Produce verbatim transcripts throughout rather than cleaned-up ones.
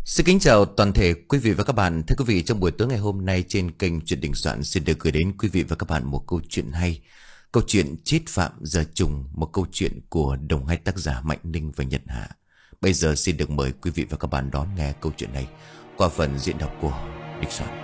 Xin kính chào toàn thể quý vị và các bạn. Thưa quý vị, trong buổi tối ngày hôm nay trên kênh Chuyện Đình Soạn xin được gửi đến quý vị và các bạn một câu chuyện hay. Câu chuyện Chết Phạm Giờ Trùng, một câu chuyện của đồng hai tác giả Mạnh Ninh và Nhật Hạ. Bây giờ xin được mời quý vị và các bạn đón nghe câu chuyện này qua phần diễn đọc của Đình Soạn.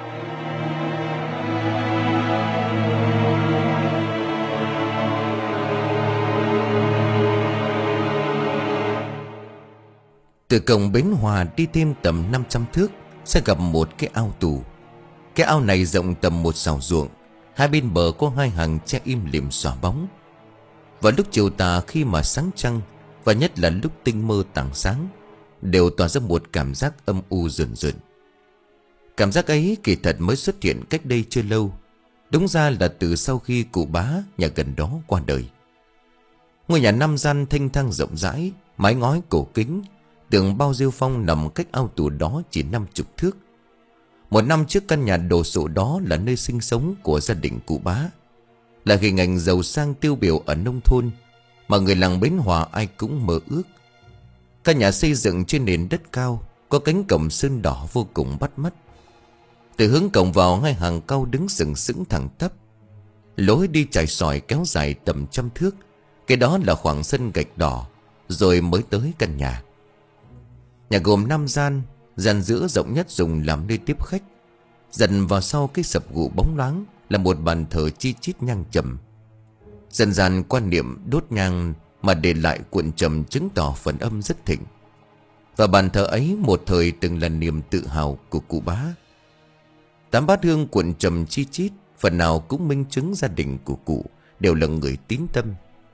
Từ cổng bến Hòa đi thêm tầm năm trăm thước sẽ gặp một cái ao tù. Cái ao này rộng tầm một sào ruộng, hai bên bờ có hai hàng tre im lìm xòa bóng. Vào lúc chiều tà khi mà sáng trăng, và nhất là lúc tinh mơ tảng sáng, đều tỏa ra một cảm giác âm u rợn rợn. Cảm giác ấy kỳ thật mới xuất hiện cách đây chưa lâu. Đúng ra là từ sau khi cụ bá nhà gần đó qua đời. Ngôi nhà năm gian thanh thang rộng rãi, mái ngói cổ kính, tường bao rêu phong nằm cách ao tù đó chỉ năm chục thước. Một năm trước căn nhà đồ sộ đó là nơi sinh sống của gia đình cụ bá, là hình ảnh giàu sang tiêu biểu ở nông thôn mà người làng Bến Hòa ai cũng mơ ước. Căn nhà xây dựng trên nền đất cao, có cánh cổng sơn đỏ vô cùng bắt mắt. Từ hướng cổng vào, hai hàng cau đứng sừng sững thẳng tắp. Lối đi trải sỏi kéo dài tầm trăm thước. Cái đó là khoảng sân gạch đỏ, rồi mới tới căn nhà. Nhà gồm năm gian, gian giữa rộng nhất dùng làm nơi tiếp khách. Dần vào sau cái sập gụ bóng loáng là một bàn thờ chi chít nhang trầm. Dần dần quan niệm đốt nhang mà để lại cuộn trầm chứng tỏ phần âm rất thịnh. Và bàn thờ ấy một thời từng là niềm tự hào của cụ bá. Tám bát hương cuộn trầm chi chít, phần nào cũng minh chứng gia đình của cụ đều là người tín tâm.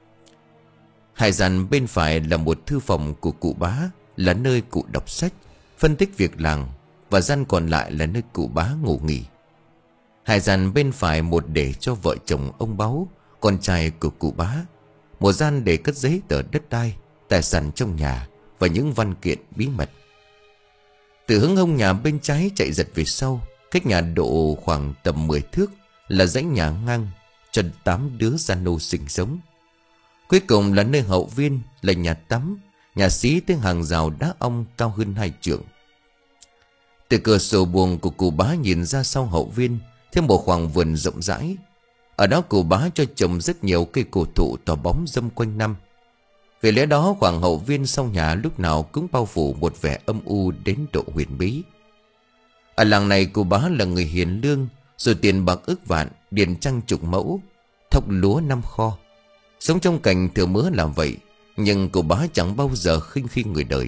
Hai gian bên phải là một thư phòng của cụ bá, là nơi cụ đọc sách, phân tích việc làng, và gian còn lại là nơi cụ bá ngủ nghỉ. Hai gian bên phải một để cho vợ chồng ông Báu, con trai của cụ bá, một gian để cất giấy tờ đất đai, tài sản trong nhà và những văn kiện bí mật. Từ hướng hông nhà bên trái chạy giật về sau, cách nhà độ khoảng tầm mười thước là dãy nhà ngang cho tám đứa gia nô sinh sống. Cuối cùng là nơi hậu viên, là nhà tắm, nhà xí tới hàng rào đá ong cao hơn hai trượng. Từ cửa sổ buồng của cụ bá nhìn ra sau hậu viên, thêm một khoảng vườn rộng rãi. Ở đó cụ bá cho trồng rất nhiều cây cổ thụ tỏ bóng râm quanh năm. Vì lẽ đó khoảng hậu viên sau nhà lúc nào cũng bao phủ một vẻ âm u đến độ huyền bí. Ở làng này cụ bá là người hiền lương, rồi tiền bạc ức vạn, điền trăng chục mẫu, thóc lúa năm kho. Sống trong cảnh thừa mứa làm vậy, nhưng cụ bá chẳng bao giờ khinh khi người đời.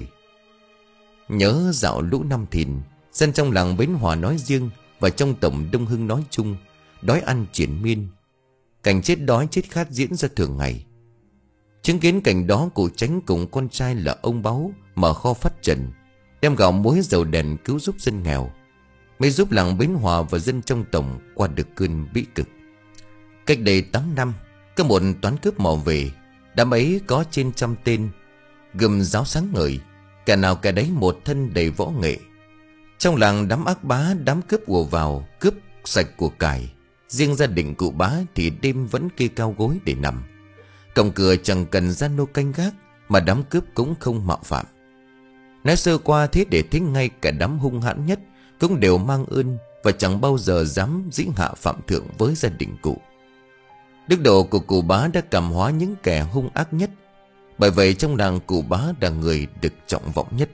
Nhớ dạo lũ năm thìn, dân trong làng Bến Hòa nói riêng và trong tổng Đông Hưng nói chung, đói ăn triền miên. Cảnh chết đói chết khát diễn ra thường ngày. Chứng kiến cảnh đó, cụ Chánh cùng con trai là ông Báu mở kho phát trần, đem gạo muối dầu đèn cứu giúp dân nghèo, mới giúp làng Bến Hòa và dân trong tổng qua được cơn bí cực. Cách đây tám năm, có một toán cướp mò về. Đám ấy có trên trăm tên, gồm giáo sáng ngời, kẻ nào kẻ đấy một thân đầy võ nghệ. Trong làng đám ác bá, đám cướp ùa vào, cướp sạch của cải. Riêng gia đình cụ bá thì đêm vẫn kê cao gối để nằm. Cổng cửa chẳng cần gia nô canh gác, mà đám cướp cũng không mạo phạm. Nói sơ qua thế để thấy ngay cả đám hung hãn nhất cũng đều mang ơn, và chẳng bao giờ dám dĩ hạ phạm thượng với gia đình cụ. Đức độ của cụ bá đã cảm hóa những kẻ hung ác nhất. Bởi vậy trong làng cụ bá là người được trọng vọng nhất.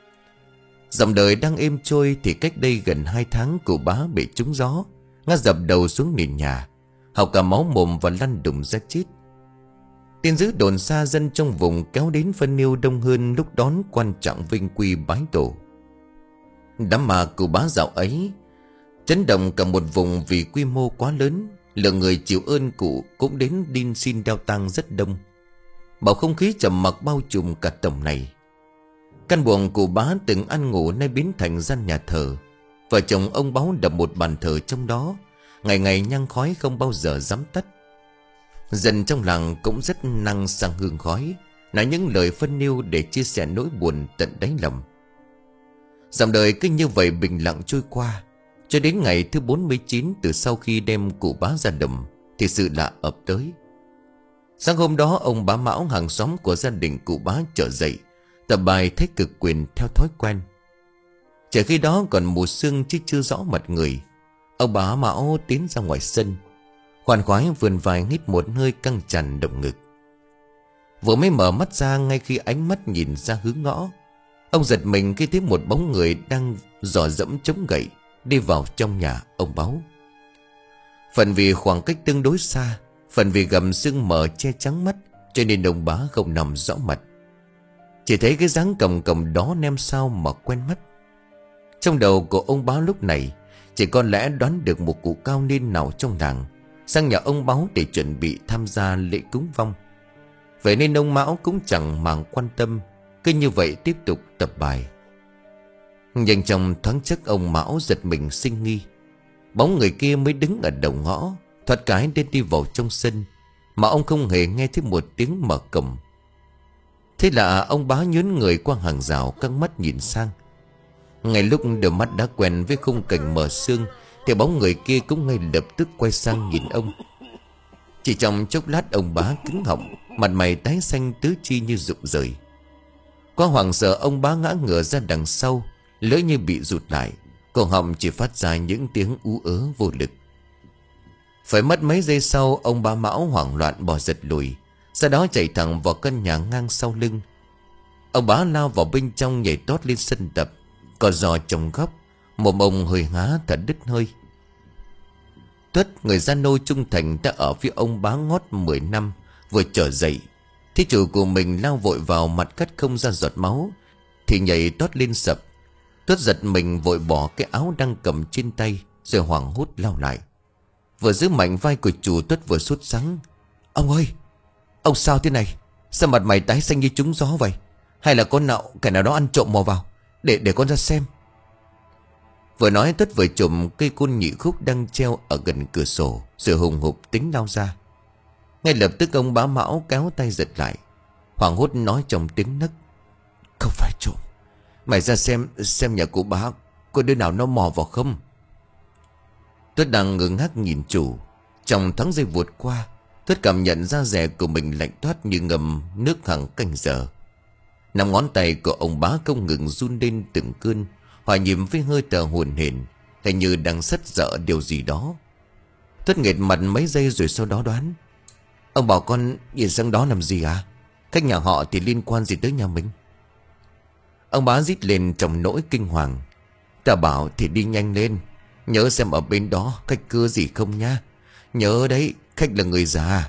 Dòng đời đang êm trôi thì cách đây gần hai tháng cụ bá bị trúng gió, ngã dập đầu xuống nền nhà, hộc cả máu mồm và lăn đùng ra chết. Tin dữ đồn xa, dân trong vùng kéo đến phân niu đông hơn lúc đón quan trọng vinh quy bái tổ. Đám ma cụ bá dạo ấy chấn động cả một vùng vì quy mô quá lớn. Lượng người chịu ơn cụ cũng đến đin xin đeo tang rất đông. Bầu không khí trầm mặc bao trùm cả tổng này. Căn buồng cụ bá từng ăn ngủ nay biến thành gian nhà thờ. Vợ chồng ông Báu đập một bàn thờ trong đó, ngày ngày nhang khói không bao giờ dám tắt. Dân trong làng cũng rất năng sang hương khói, nói những lời phân niu để chia sẻ nỗi buồn tận đáy lòng. Dòng đời cứ như vậy bình lặng trôi qua, cho đến ngày thứ bốn mươi chín từ sau khi đem cụ bá ra đầm thì sự lạ ập tới. Sáng hôm đó, ông bá Mão, hàng xóm của gia đình cụ bá, trở dậy tập bài Thế Cực Quyền theo thói quen. Chờ khi đó còn mù sương chứ chưa rõ mặt người. Ông bá Mão tiến ra ngoài sân, khoan khoái vươn vai hít một hơi căng tràn động ngực. Vừa mới mở mắt ra, ngay khi ánh mắt nhìn ra hướng ngõ, ông giật mình khi thấy một bóng người đang dò dẫm chống gậy đi vào trong nhà ông Báu. Phần vì khoảng cách tương đối xa, phần vì gầm sương mờ che trắng mắt, cho nên ông bá không nằm rõ mặt. Chỉ thấy cái dáng còng còng đó nem sao mà quen mắt. Trong đầu của ông bá lúc này chỉ có lẽ đoán được một cụ cao niên nào trong làng sang nhà ông Báu để chuẩn bị tham gia lễ cúng vong. Vậy nên ông Mão cũng chẳng màng quan tâm, cứ như vậy tiếp tục tập bài. Nhưng trong thoáng chốc ông Mão giật mình sinh nghi. Bóng người kia mới đứng ở đầu ngõ, thoát cái đến đi vào trong sân, mà ông không hề nghe thấy một tiếng mở cổng. Thế là ông bá nhún người qua hàng rào, căng mắt nhìn sang. Ngay lúc đôi mắt đã quen với khung cảnh mờ sương, thì bóng người kia cũng ngay lập tức quay sang nhìn ông. Chỉ trong chốc lát ông bá cứng họng, mặt mày tái xanh tứ chi như rụng rời. Có hoảng sợ ông bá ngã ngửa ra đằng sau, lưỡi như bị rụt lại, cổ họng chỉ phát ra những tiếng ú ớ vô lực. Phải mất mấy giây sau, ông bá Mão hoảng loạn bò giật lùi, sau đó chạy thẳng vào căn nhà ngang sau lưng. Ông bá lao vào bên trong, nhảy tót lên sân tập, cò giò trồng góc, mồm ông hơi há thật đứt hơi. Tuất, người gia nô trung thành đã ở phía ông bá ngót mười năm, vừa trở dậy, thấy chủ của mình lao vội vào, mặt cắt không ra giọt máu, thì nhảy tót lên sập. Tuất giật mình vội bỏ cái áo đang cầm trên tay, rồi hoảng hốt lao lại. Vừa giữ mạnh vai của chủ, Tuất vừa sốt sắng: "Ông ơi, ông sao thế này? Sao mặt mày tái xanh như trúng gió vậy? Hay là con nào kẻ nào đó ăn trộm mò vào? Để để con ra xem." Vừa nói Tuất vừa trộm cây côn nhị khúc đang treo ở gần cửa sổ, rồi hùng hục tính lao ra. Ngay lập tức ông bá Mão kéo tay giật lại, hoảng hốt nói trong tiếng nấc: "Không phải trộm. Mày ra xem, xem nhà của bá có đứa nào nó mò vào không?" Tuất đang ngơ ngác nhìn chủ. Trong tháng giây vụt qua, Tuất cảm nhận da dẻ của mình lạnh toát như ngâm nước hàng canh giờ. Năm ngón tay của ông bá không ngừng run lên từng cơn, hòa nhịp với hơi thở hồn hển, hình như đang sất sợ điều gì đó. Tuất nghệt mặt mấy giây rồi sau đó đoán: "Ông bảo con nhìn sang đó làm gì à? Cách nhà họ thì liên quan gì tới nhà mình?" Ông bá rít lên trong nỗi kinh hoàng: "Ta bảo thì đi nhanh lên, nhớ xem ở bên đó khách cưa gì không nha. Nhớ đấy, khách là người già."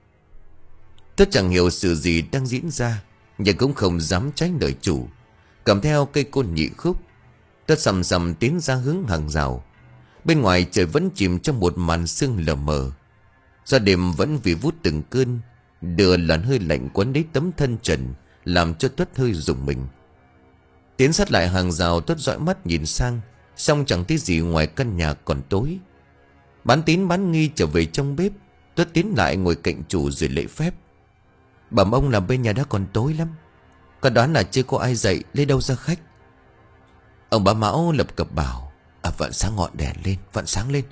Tuất chẳng hiểu sự gì đang diễn ra, nhưng cũng không dám trái lời chủ. Cầm theo cây côn nhị khúc, Tuất sầm sầm tiến ra hướng hàng rào. Bên ngoài trời vẫn chìm trong một màn sương lờ mờ. Do đêm vẫn vì vút từng cơn, đưa làn hơi lạnh quấn lấy tấm thân trần, làm cho Tuất hơi rùng mình. Tiến sát lại hàng rào, Tuất dõi mắt nhìn sang, xong chẳng thấy gì ngoài căn nhà còn tối. Bán tín bán nghi trở về trong bếp, Tuất tiến lại ngồi cạnh chủ rồi lễ phép: "Bẩm ông là bên nhà đã còn tối lắm, con đoán là chưa có ai dậy, lấy đâu ra khách?" Ông bá Mão lập cập bảo: "À, vặn sáng ngọn đèn lên, vặn sáng lên."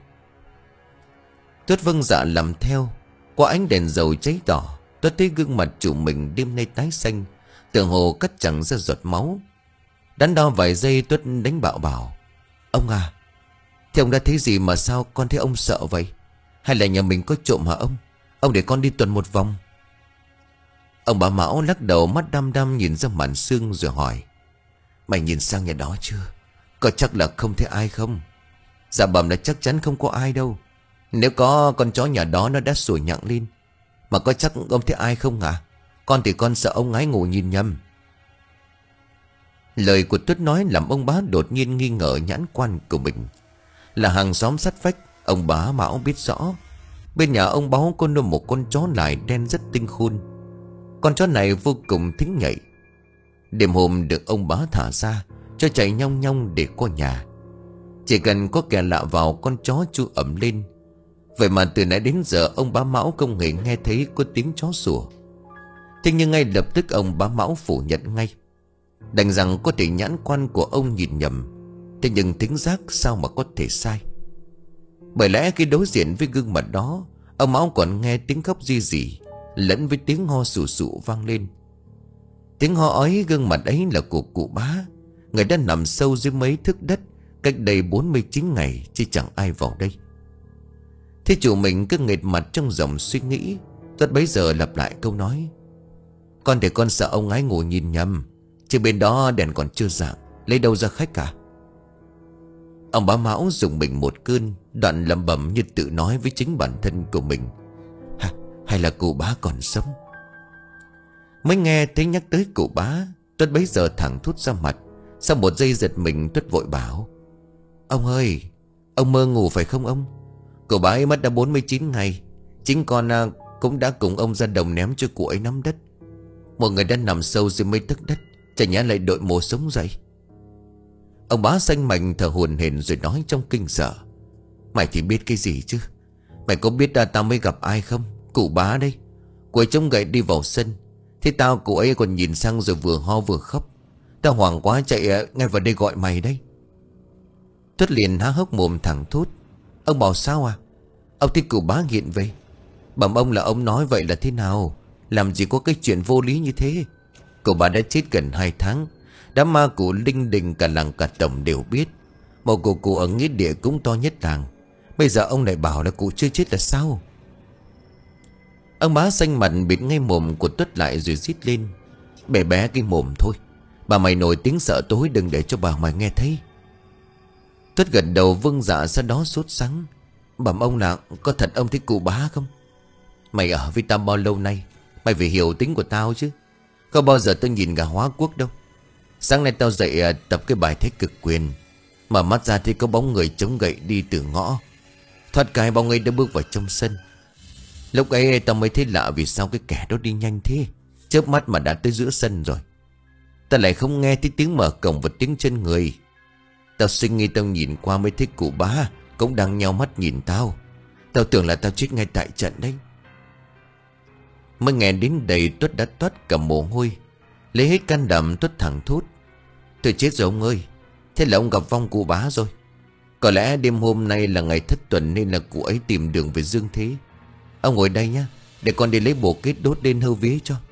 Tuất vâng dạ làm theo. Qua ánh đèn dầu cháy đỏ, Tuất thấy gương mặt chủ mình đêm nay tái xanh, tựa hồ cắt chẳng ra giọt máu. Đắn đo vài giây, Tuất đánh bạo bảo: "Ông à, thì ông đã thấy gì mà sao con thấy ông sợ vậy? Hay là nhà mình có trộm hả ông? Ông để con đi tuần một vòng." Ông bá Mão lắc đầu, mắt đăm đăm nhìn ra màn sương rồi hỏi: "Mày nhìn sang nhà đó chưa? Có chắc là không thấy ai không?" "Dạ bẩm là chắc chắn không có ai đâu. Nếu có, con chó nhà đó nó đã sủa nhặng lên. Mà có chắc ông thấy ai không hả? Con thì con sợ ông ngái ngủ nhìn nhầm." Lời của Tuất nói làm ông bá đột nhiên nghi ngờ nhãn quan của mình. Là hàng xóm sát vách, ông bá Mão biết rõ bên nhà ông Báu có nuôi một con chó lài đen rất tinh khôn. Con chó này vô cùng thính nhạy. Đêm hôm được ông bá thả ra, cho chạy nhong nhong để qua nhà. Chỉ cần có kẻ lạ vào, con chó chu ẩm lên. Vậy mà từ nãy đến giờ ông bá Mão không hề nghe thấy có tiếng chó sủa. Thế nhưng ngay lập tức ông bá Mão phủ nhận ngay, đành rằng có thể nhãn quan của ông nhìn nhầm. Thế nhưng thính giác sao mà có thể sai? Bởi lẽ khi đối diện với gương mặt đó, ông Mão còn nghe tiếng khóc ri rỉ lẫn với tiếng ho sù sụ vang lên. Tiếng ho ấy, gương mặt ấy là của cụ bá, Người đã nằm sâu dưới mấy thước đất cách đây bốn mươi chín ngày, chứ chẳng ai vào đây. Thế chủ mình cứ nghệt mặt trong dòng suy nghĩ. Tuất bấy giờ lặp lại câu nói: Con để con sợ ông ái ngủ nhìn nhầm, chứ bên đó đèn còn chưa rạng, lấy đâu ra khách cả. Ông bá Mão dùng mình một cơn, đoạn lẩm bẩm như tự nói với chính bản thân của mình: Hả, hay là cụ bá còn sống? Mới nghe thấy nhắc tới cụ bá, Tuất bấy giờ thẳng thốt ra mặt. Sau một giây giật mình, Tuất vội bảo: Ông ơi, ông mơ ngủ phải không ông? Cụ bá ấy mất đã bốn mươi chín ngày. Chính con à, cũng đã cùng ông ra đồng ném cho cụ ấy nắm đất. Một người đã nằm sâu dưới mấy tấc đất, chả nhẽ lại đội mồ sống dậy. Ông bá xanh mạnh thở hổn hển rồi nói trong kinh sợ: Mày thì biết cái gì chứ? Mày có biết à, tao mới gặp ai không? Cụ bá đây. Cụ ấy chống gậy đi vào sân. Thế tao cụ ấy còn nhìn sang rồi vừa ho vừa khóc. Tao hoảng quá chạy à, ngay vào đây gọi mày đây. Tuất liền há hốc mồm thẳng thốt: Ông bảo sao à? Ông thấy cụ bá hiện về. Bẩm ông là ông nói vậy là thế nào? Làm gì có cái chuyện vô lý như thế? Cụ bá đã chết gần hai tháng. Đám ma cụ linh đình cả làng cả tổng đều biết. Một cụ cụ ở nghĩa địa cũng to nhất làng. Bây giờ ông lại bảo là cụ chưa chết là sao? Ông bá xanh mặt bịt ngay mồm của Tuất lại rồi rít lên: Bé bé cái mồm thôi. Bà mày nổi tiếng sợ tối, đừng để cho bà mày nghe thấy. Tuất gật đầu vâng dạ, sau đó sốt sắng: Bẩm ông là có thật ông thấy cụ bá không? Mày ở với tao bao lâu nay, mày phải hiểu tính của tao chứ. Không bao giờ tôi nhìn gà hóa quốc đâu. Sáng nay tao dậy tập cái bài thế cực quyền, mở mắt ra thì có bóng người chống gậy đi từ ngõ. Thoát cái bóng ấy đã bước vào trong sân. Lúc ấy tao mới thấy lạ vì sao cái kẻ đó đi nhanh thế. Chớp mắt mà đã tới giữa sân rồi. Ta lại không nghe thấy tiếng mở cổng và tiếng chân người. Tao sinh nghi tao nhìn qua mới thấy cụ bá cũng đang nheo mắt nhìn tao. Tao tưởng là tao chết ngay tại trận đấy. Mới nghe đến đây Tuất đã toát cả mồ hôi. Lấy hết can đảm Tuất thẳng thốt: Tôi chết rồi ông ơi. Thế là ông gặp vong cụ bá rồi. Có lẽ đêm hôm nay là ngày thất tuần nên là cụ ấy tìm đường về dương thế. Ông ngồi đây nhá, để con đi lấy bồ kết đốt lên hơ vía cho.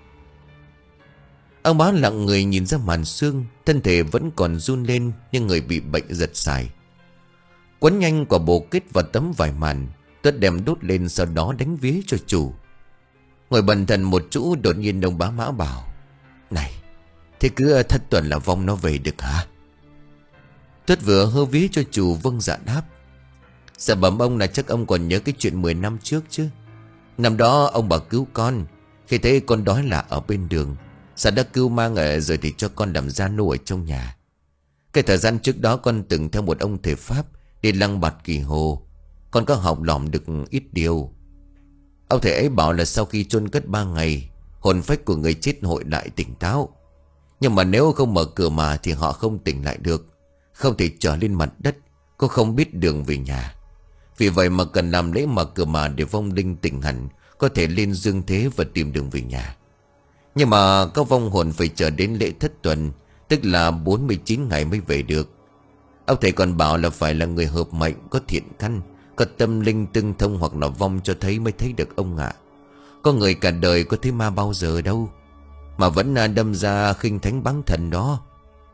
Ông bá lặng người nhìn ra màn sương. Thân thể vẫn còn run lên nhưng người bị bệnh giật xài. Quấn nhanh quả bồ kết vào tấm vải màn. Tuất đem đốt lên, sau đó đánh vía cho chủ. Ngồi bần thần một chỗ, đột nhiên ông bá Mã bảo: Này, thế cứ thất tuần là vong nó về được hả? Tuất vừa hơ vía cho chủ vâng dạ đáp: Dạ bẩm ông là chắc ông còn nhớ cái chuyện mười năm trước chứ. Năm đó ông bà cứu con. Khi thấy con đói lạ ở bên đường, Dạ đã cứu mang ở rồi thì cho con làm gia nô ở trong nhà. Cái thời gian trước đó con từng theo một ông thầy Pháp đi lăng bạt kỳ hồ. Con có học lỏm được ít điều. Ông thầy ấy bảo là sau khi chôn cất ba ngày, hồn phách của người chết hội lại tỉnh táo. Nhưng mà nếu không mở cửa mà thì họ không tỉnh lại được, không thể trở lên mặt đất, cũng không biết đường về nhà. Vì vậy mà cần làm lễ mở cửa mà để vong linh tỉnh hẳn, có thể lên dương thế và tìm đường về nhà. Nhưng mà các vong hồn phải chờ đến lễ thất tuần, tức là bốn mươi chín ngày mới về được. Ông thầy còn bảo là phải là người hợp mệnh, có thiện căn, có tâm linh tương thông, hoặc là vong cho thấy mới thấy được ông ạ. Có người cả đời có thấy ma bao giờ đâu, mà vẫn đâm ra khinh thánh báng thần đó.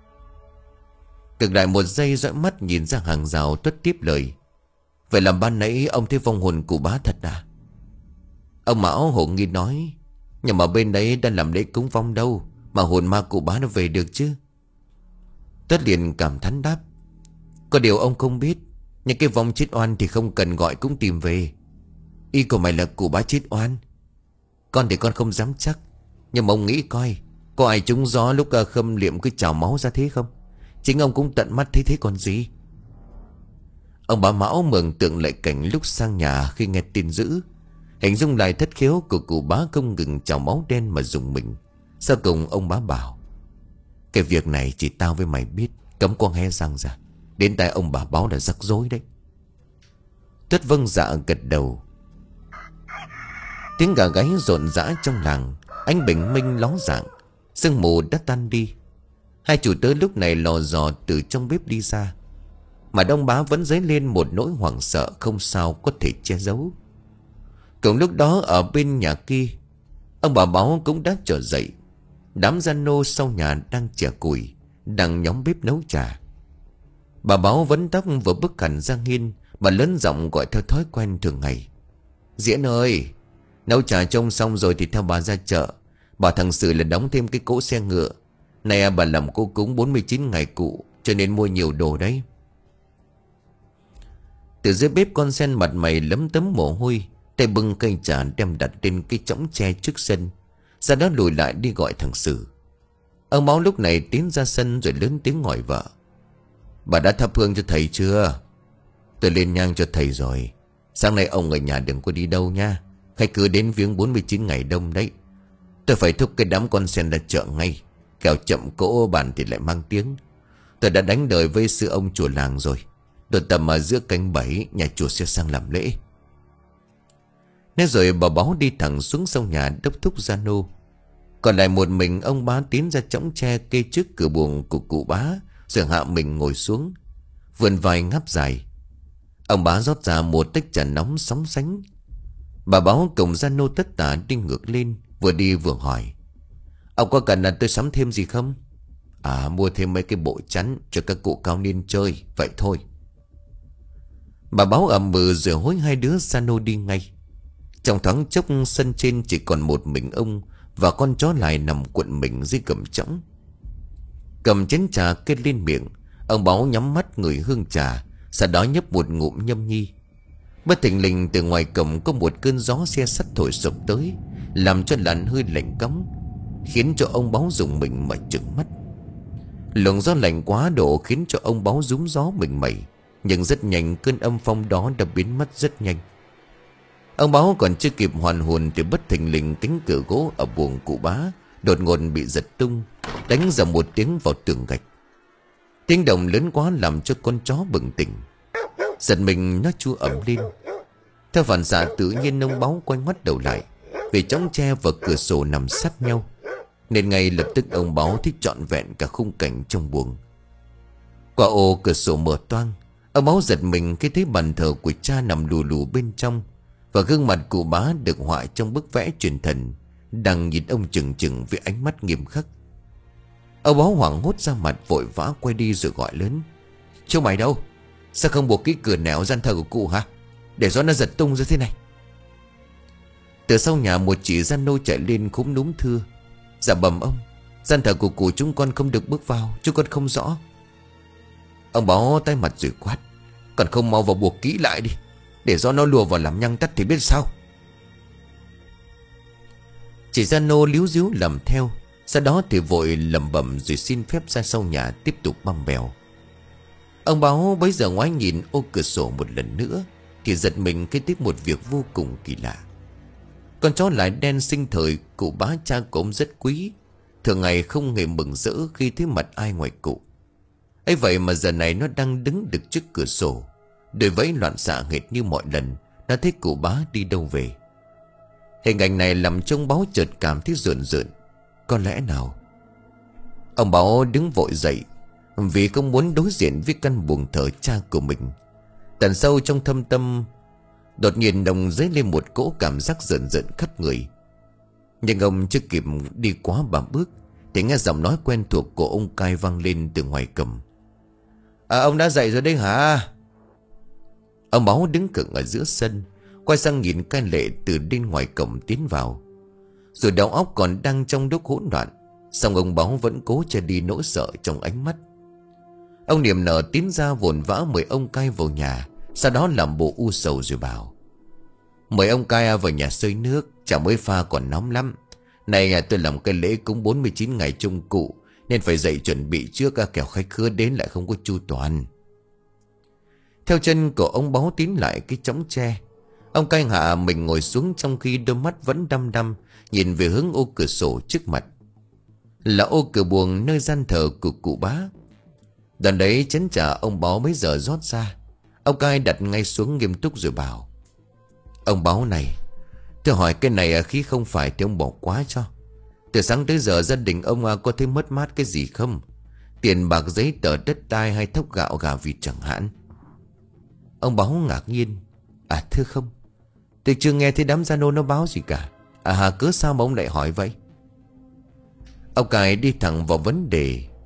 Cực lại một giây dõi mắt nhìn ra hàng rào, Tuất tiếp lời: Vậy là ban nãy ông thấy vong hồn cụ bá thật à? Ông Mão hổ nghi nói: Nhưng mà bên đấy đang làm lễ cúng vong đâu mà hồn ma cụ bá nó về được chứ. Tuất liền cảm thán đáp: Có điều ông không biết, những cái vong chết oan thì không cần gọi cũng tìm về. Ý của mày là cụ bá chết oan? Con thì con không dám chắc, nhưng mà ông nghĩ coi, có ai trúng gió lúc khâm liệm cứ trào máu ra thế không? Chính ông cũng tận mắt thấy thế còn gì. Ông bà Mão mường tượng lại cảnh lúc sang nhà khi nghe tin dữ. Hình dung lại thất khiếu của cụ bá không ngừng trào máu đen mà dùng mình. Sau cùng ông bá bảo: Cái việc này chỉ tao với mày biết, cấm con hé răng ra. Đến tai ông bà báo là rắc rối đấy. Tuất vâng dạ gật đầu. Tiếng gà gáy rộn rã trong làng. Ánh bình minh ló dạng. Sương mù đã tan đi. Hai chủ tớ lúc này lò dò từ trong bếp đi ra. Mà đông bá vẫn dấy lên một nỗi hoảng sợ không sao có thể che giấu. Cùng lúc đó ở bên nhà kia, ông bà Báo cũng đã trở dậy. Đám gia nô sau nhà đang chẻ củi, đang nhóm bếp nấu trà. Bà Báo vấn tóc vừa bước hẳn ra hiên, bà lớn giọng gọi theo thói quen thường ngày. Diễn ơi, nấu trà trông xong rồi thì theo bà ra chợ, bảo thằng Sử là đóng thêm cái cỗ xe ngựa. Này bà làm cô cúng bốn mươi chín ngày cụ, cho nên mua nhiều đồ đấy. Từ dưới bếp con sen mặt mày lấm tấm mồ hôi, tay bưng cây trà đem đặt trên cái chõng tre trước sân. Ra đó lùi lại đi gọi thằng Sử. Ông Báo lúc này tiến ra sân rồi lớn tiếng hỏi vợ. Bà đã thắp hương cho thầy chưa? Tôi lên nhang cho thầy rồi. Sáng nay ông ở nhà đừng có đi đâu nha. Khách cứ đến viếng bốn mươi chín ngày đông đấy. Tôi phải thúc cái đám con sen ra chợ ngay, kẻo chậm cỗ bàn thì lại mang tiếng. Tôi đã đánh đời với sư ông chùa làng rồi. Tôi tầm ở giữa canh bảy, nhà chùa sẽ sang làm lễ. Nên rồi bà Báo đi thẳng xuống sau nhà đốc thúc gia nô. Còn lại một mình ông Bá tiến ra chõng tre kê trước cửa buồng của cụ Bá, rồi hạ mình ngồi xuống, vươn vai ngáp dài. Ông Bá rót ra một tách trà nóng sóng sánh. Bà Báo cùng gia nô tất tả đi ngược lên, vừa đi vừa hỏi. Ông có cần là tôi sắm thêm gì không? À, mua thêm mấy cái bộ chắn cho các cụ cao niên chơi, vậy thôi. Bà Báo ậm ừ rồi hối hai đứa gia nô đi ngay. Trong thoáng chốc sân trên chỉ còn một mình ông và con chó lại nằm cuộn mình dưới gầm chõng. Cầm chén trà kết lên miệng, ông Báo nhắm mắt ngửi hương trà, sau đó nhấp một ngụm nhâm nhi. Bất thình lình từ ngoài cổng có một cơn gió xe sắt thổi sộc tới, làm cho làn hơi lạnh cóng, khiến cho ông Báo rùng mình mà trừng mắt. Luồng gió lạnh quá độ khiến cho ông Báo rúm gió mình mẩy, nhưng rất nhanh cơn âm phong đó đã biến mất rất nhanh. Ông Báo còn chưa kịp hoàn hồn thì bất thình lình cánh cửa gỗ ở buồng cụ Bá đột ngột bị giật tung, đánh ra một tiếng vào tường gạch. Tiếng động lớn quá làm cho con chó bừng tỉnh, giật mình nó chu ẩm lên. Theo phản xạ tự nhiên ông Báo quay ngoắt đầu lại, vì chõng tre và cửa sổ nằm sát nhau, nên ngay lập tức ông Báo thích trọn vẹn cả khung cảnh trong buồng. Qua ô cửa sổ mở toang, ông Báo giật mình khi thấy bàn thờ của cha nằm lù lù bên trong, và gương mặt cụ Bá được họa trong bức vẽ truyền thần đang nhìn ông chừng chừng với ánh mắt nghiêm khắc. Ông Báo hoảng hốt ra mặt, vội vã quay đi rồi gọi lớn. Chú mày đâu? Sao không buộc cái cửa nẻo gian thờ của cụ hả? Để gió nó giật tung ra thế này. Từ sau nhà một chị gian nô chạy lên khúm núm thưa. Dạ bẩm ông, gian thờ của cụ chúng con không được bước vào, chúng con không rõ. Ông Báo tay mặt rồi quát. Còn không mau vào buộc kỹ lại đi, để gió nó lùa vào làm nhăng tắt thì biết sao. Chị gian nô líu díu làm theo, sau đó thì vội lẩm bẩm rồi xin phép ra sau nhà tiếp tục băm bèo. Ông Báo bấy giờ ngoái nhìn ô cửa sổ một lần nữa thì giật mình khi tiếp một việc vô cùng kỳ lạ. Con chó lại đen sinh thời cụ Bá cha của ông rất quý, thường ngày không hề mừng rỡ khi thấy mặt ai ngoài cụ. ấy vậy mà giờ này nó đang đứng được trước cửa sổ, đôi vẫy loạn xạ hệt như mọi lần đã thấy cụ Bá đi đâu về. Hình ảnh này làm cho ông Báo chợt cảm thấy rợn rợn. Có lẽ nào? Ông Báo đứng vội dậy, vì không muốn đối diện với căn buồng thờ cha của mình. Tận sâu trong thâm tâm đột nhiên đồng dấy lên một cỗ cảm giác rợn rợn khắp người. Nhưng ông chưa kịp đi quá ba bước thì nghe giọng nói quen thuộc của ông Cai vang lên từ ngoài cổng. À, ông đã dậy rồi đấy hả? Ông Báo đứng cứng ở giữa sân, quay sang nhìn Cai Lệ từ bên ngoài cổng tiến vào. Rồi đầu óc còn đang trong lúc hỗn loạn, song ông Báo vẫn cố che đi nỗi sợ trong ánh mắt. Ông niềm nở tiến ra vồn vã mời ông Cai vào nhà, sau đó làm bộ u sầu rồi bảo. Mời ông Cai vào nhà xơi nước, chả mới pha còn nóng lắm. Này nhà tôi làm cái lễ cúng bốn mươi chín ngày chung cụ, nên phải dậy chuẩn bị trước, kẻo khách khứa đến lại không có chu toàn. Theo chân của ông Báo tiến lại cái chõng tre. Ông Cai hạ mình ngồi xuống, trong khi đôi mắt vẫn đăm đăm nhìn về hướng ô cửa sổ trước mặt, là ô cửa buồng nơi gian thờ của cụ Bá. Đoạn đấy chén trà ông Báo mấy giờ rót ra, ông Cai đặt ngay xuống nghiêm túc rồi bảo. Ông Báo này, tôi hỏi cái này khi không phải thì ông bỏ quá cho. Từ sáng tới giờ gia đình ông có thấy mất mát cái gì không? Tiền bạc, giấy tờ, đất đai hay thóc gạo gà vịt chẳng hạn. Ông Báo ngạc nhiên. À thưa không, tôi chưa nghe thấy đám gia nô nó báo gì cả. À hà, cớ sao mà ông lại hỏi vậy? Ông Cai đi thẳng vào vấn đề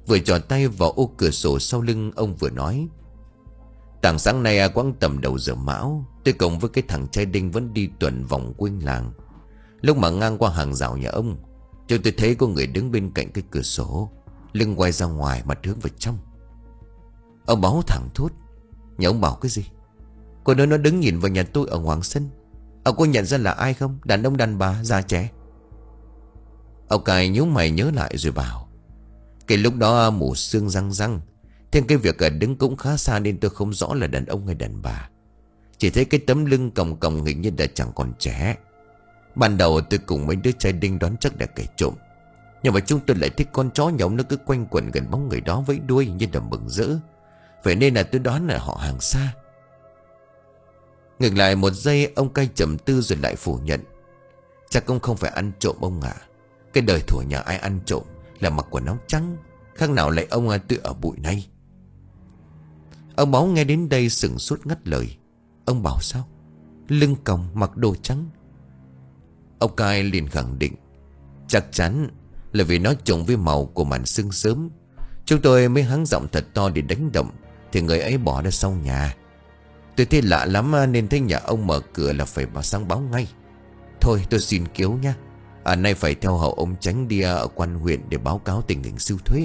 vừa trò tay vào ô cửa sổ sau lưng ông vừa nói: Tảng sáng nay quãng tầm đầu giờ mão, tôi cùng với cái thằng trai Đinh vẫn đi tuần vòng quanh làng. Lúc mà ngang qua hàng rào nhà ông, cho tôi thấy có người đứng bên cạnh cái cửa sổ, lưng quay ra ngoài, mặt hướng vào trong. Ông Báo thẳng thốt: Nhà ông Bảo cái gì? Cô nói nó đứng nhìn vào nhà tôi ở ngoài sân. Ông có nhận ra là ai không? Đàn ông đàn bà, già trẻ? Ông Cài nhíu mày nhớ lại rồi bảo: Cái lúc đó mù sương răng răng, thêm cái việc đứng cũng khá xa nên tôi không rõ là đàn ông hay đàn bà. Chỉ thấy cái tấm lưng còng còng hình như là chẳng còn trẻ. Ban đầu tôi cùng mấy đứa trai Đinh đoán chắc là kẻ trộm, nhưng mà chúng tôi lại thích con chó nhà ông nó cứ quanh quẩn gần bóng người đó với đuôi như là mừng rỡ. Vậy nên là tôi đoán là họ hàng xa. Ngừng lại một giây, ông Cai trầm tư rồi lại phủ nhận: Chắc ông không phải ăn trộm ông ạ. Cái đời thủa nhà ai ăn trộm là mặc quần áo trắng, khác nào lại ông tự ở bụi này. Ông Báo nghe đến đây sững sốt ngắt lời: Ông bảo sao? Lưng còng mặc đồ trắng? Ông Cai liền khẳng định: Chắc chắn là vì nó trùng với màu của màn sương sớm. Chúng tôi mới hắng giọng thật to để đánh động, thì người ấy bỏ ra sau nhà. Tôi thấy lạ lắm nên thấy nhà ông mở cửa là phải vào sang báo ngay. Thôi tôi xin kiếu nha. À nay phải theo hậu ông Chánh đi ở quan huyện để báo cáo tình hình sưu thuế.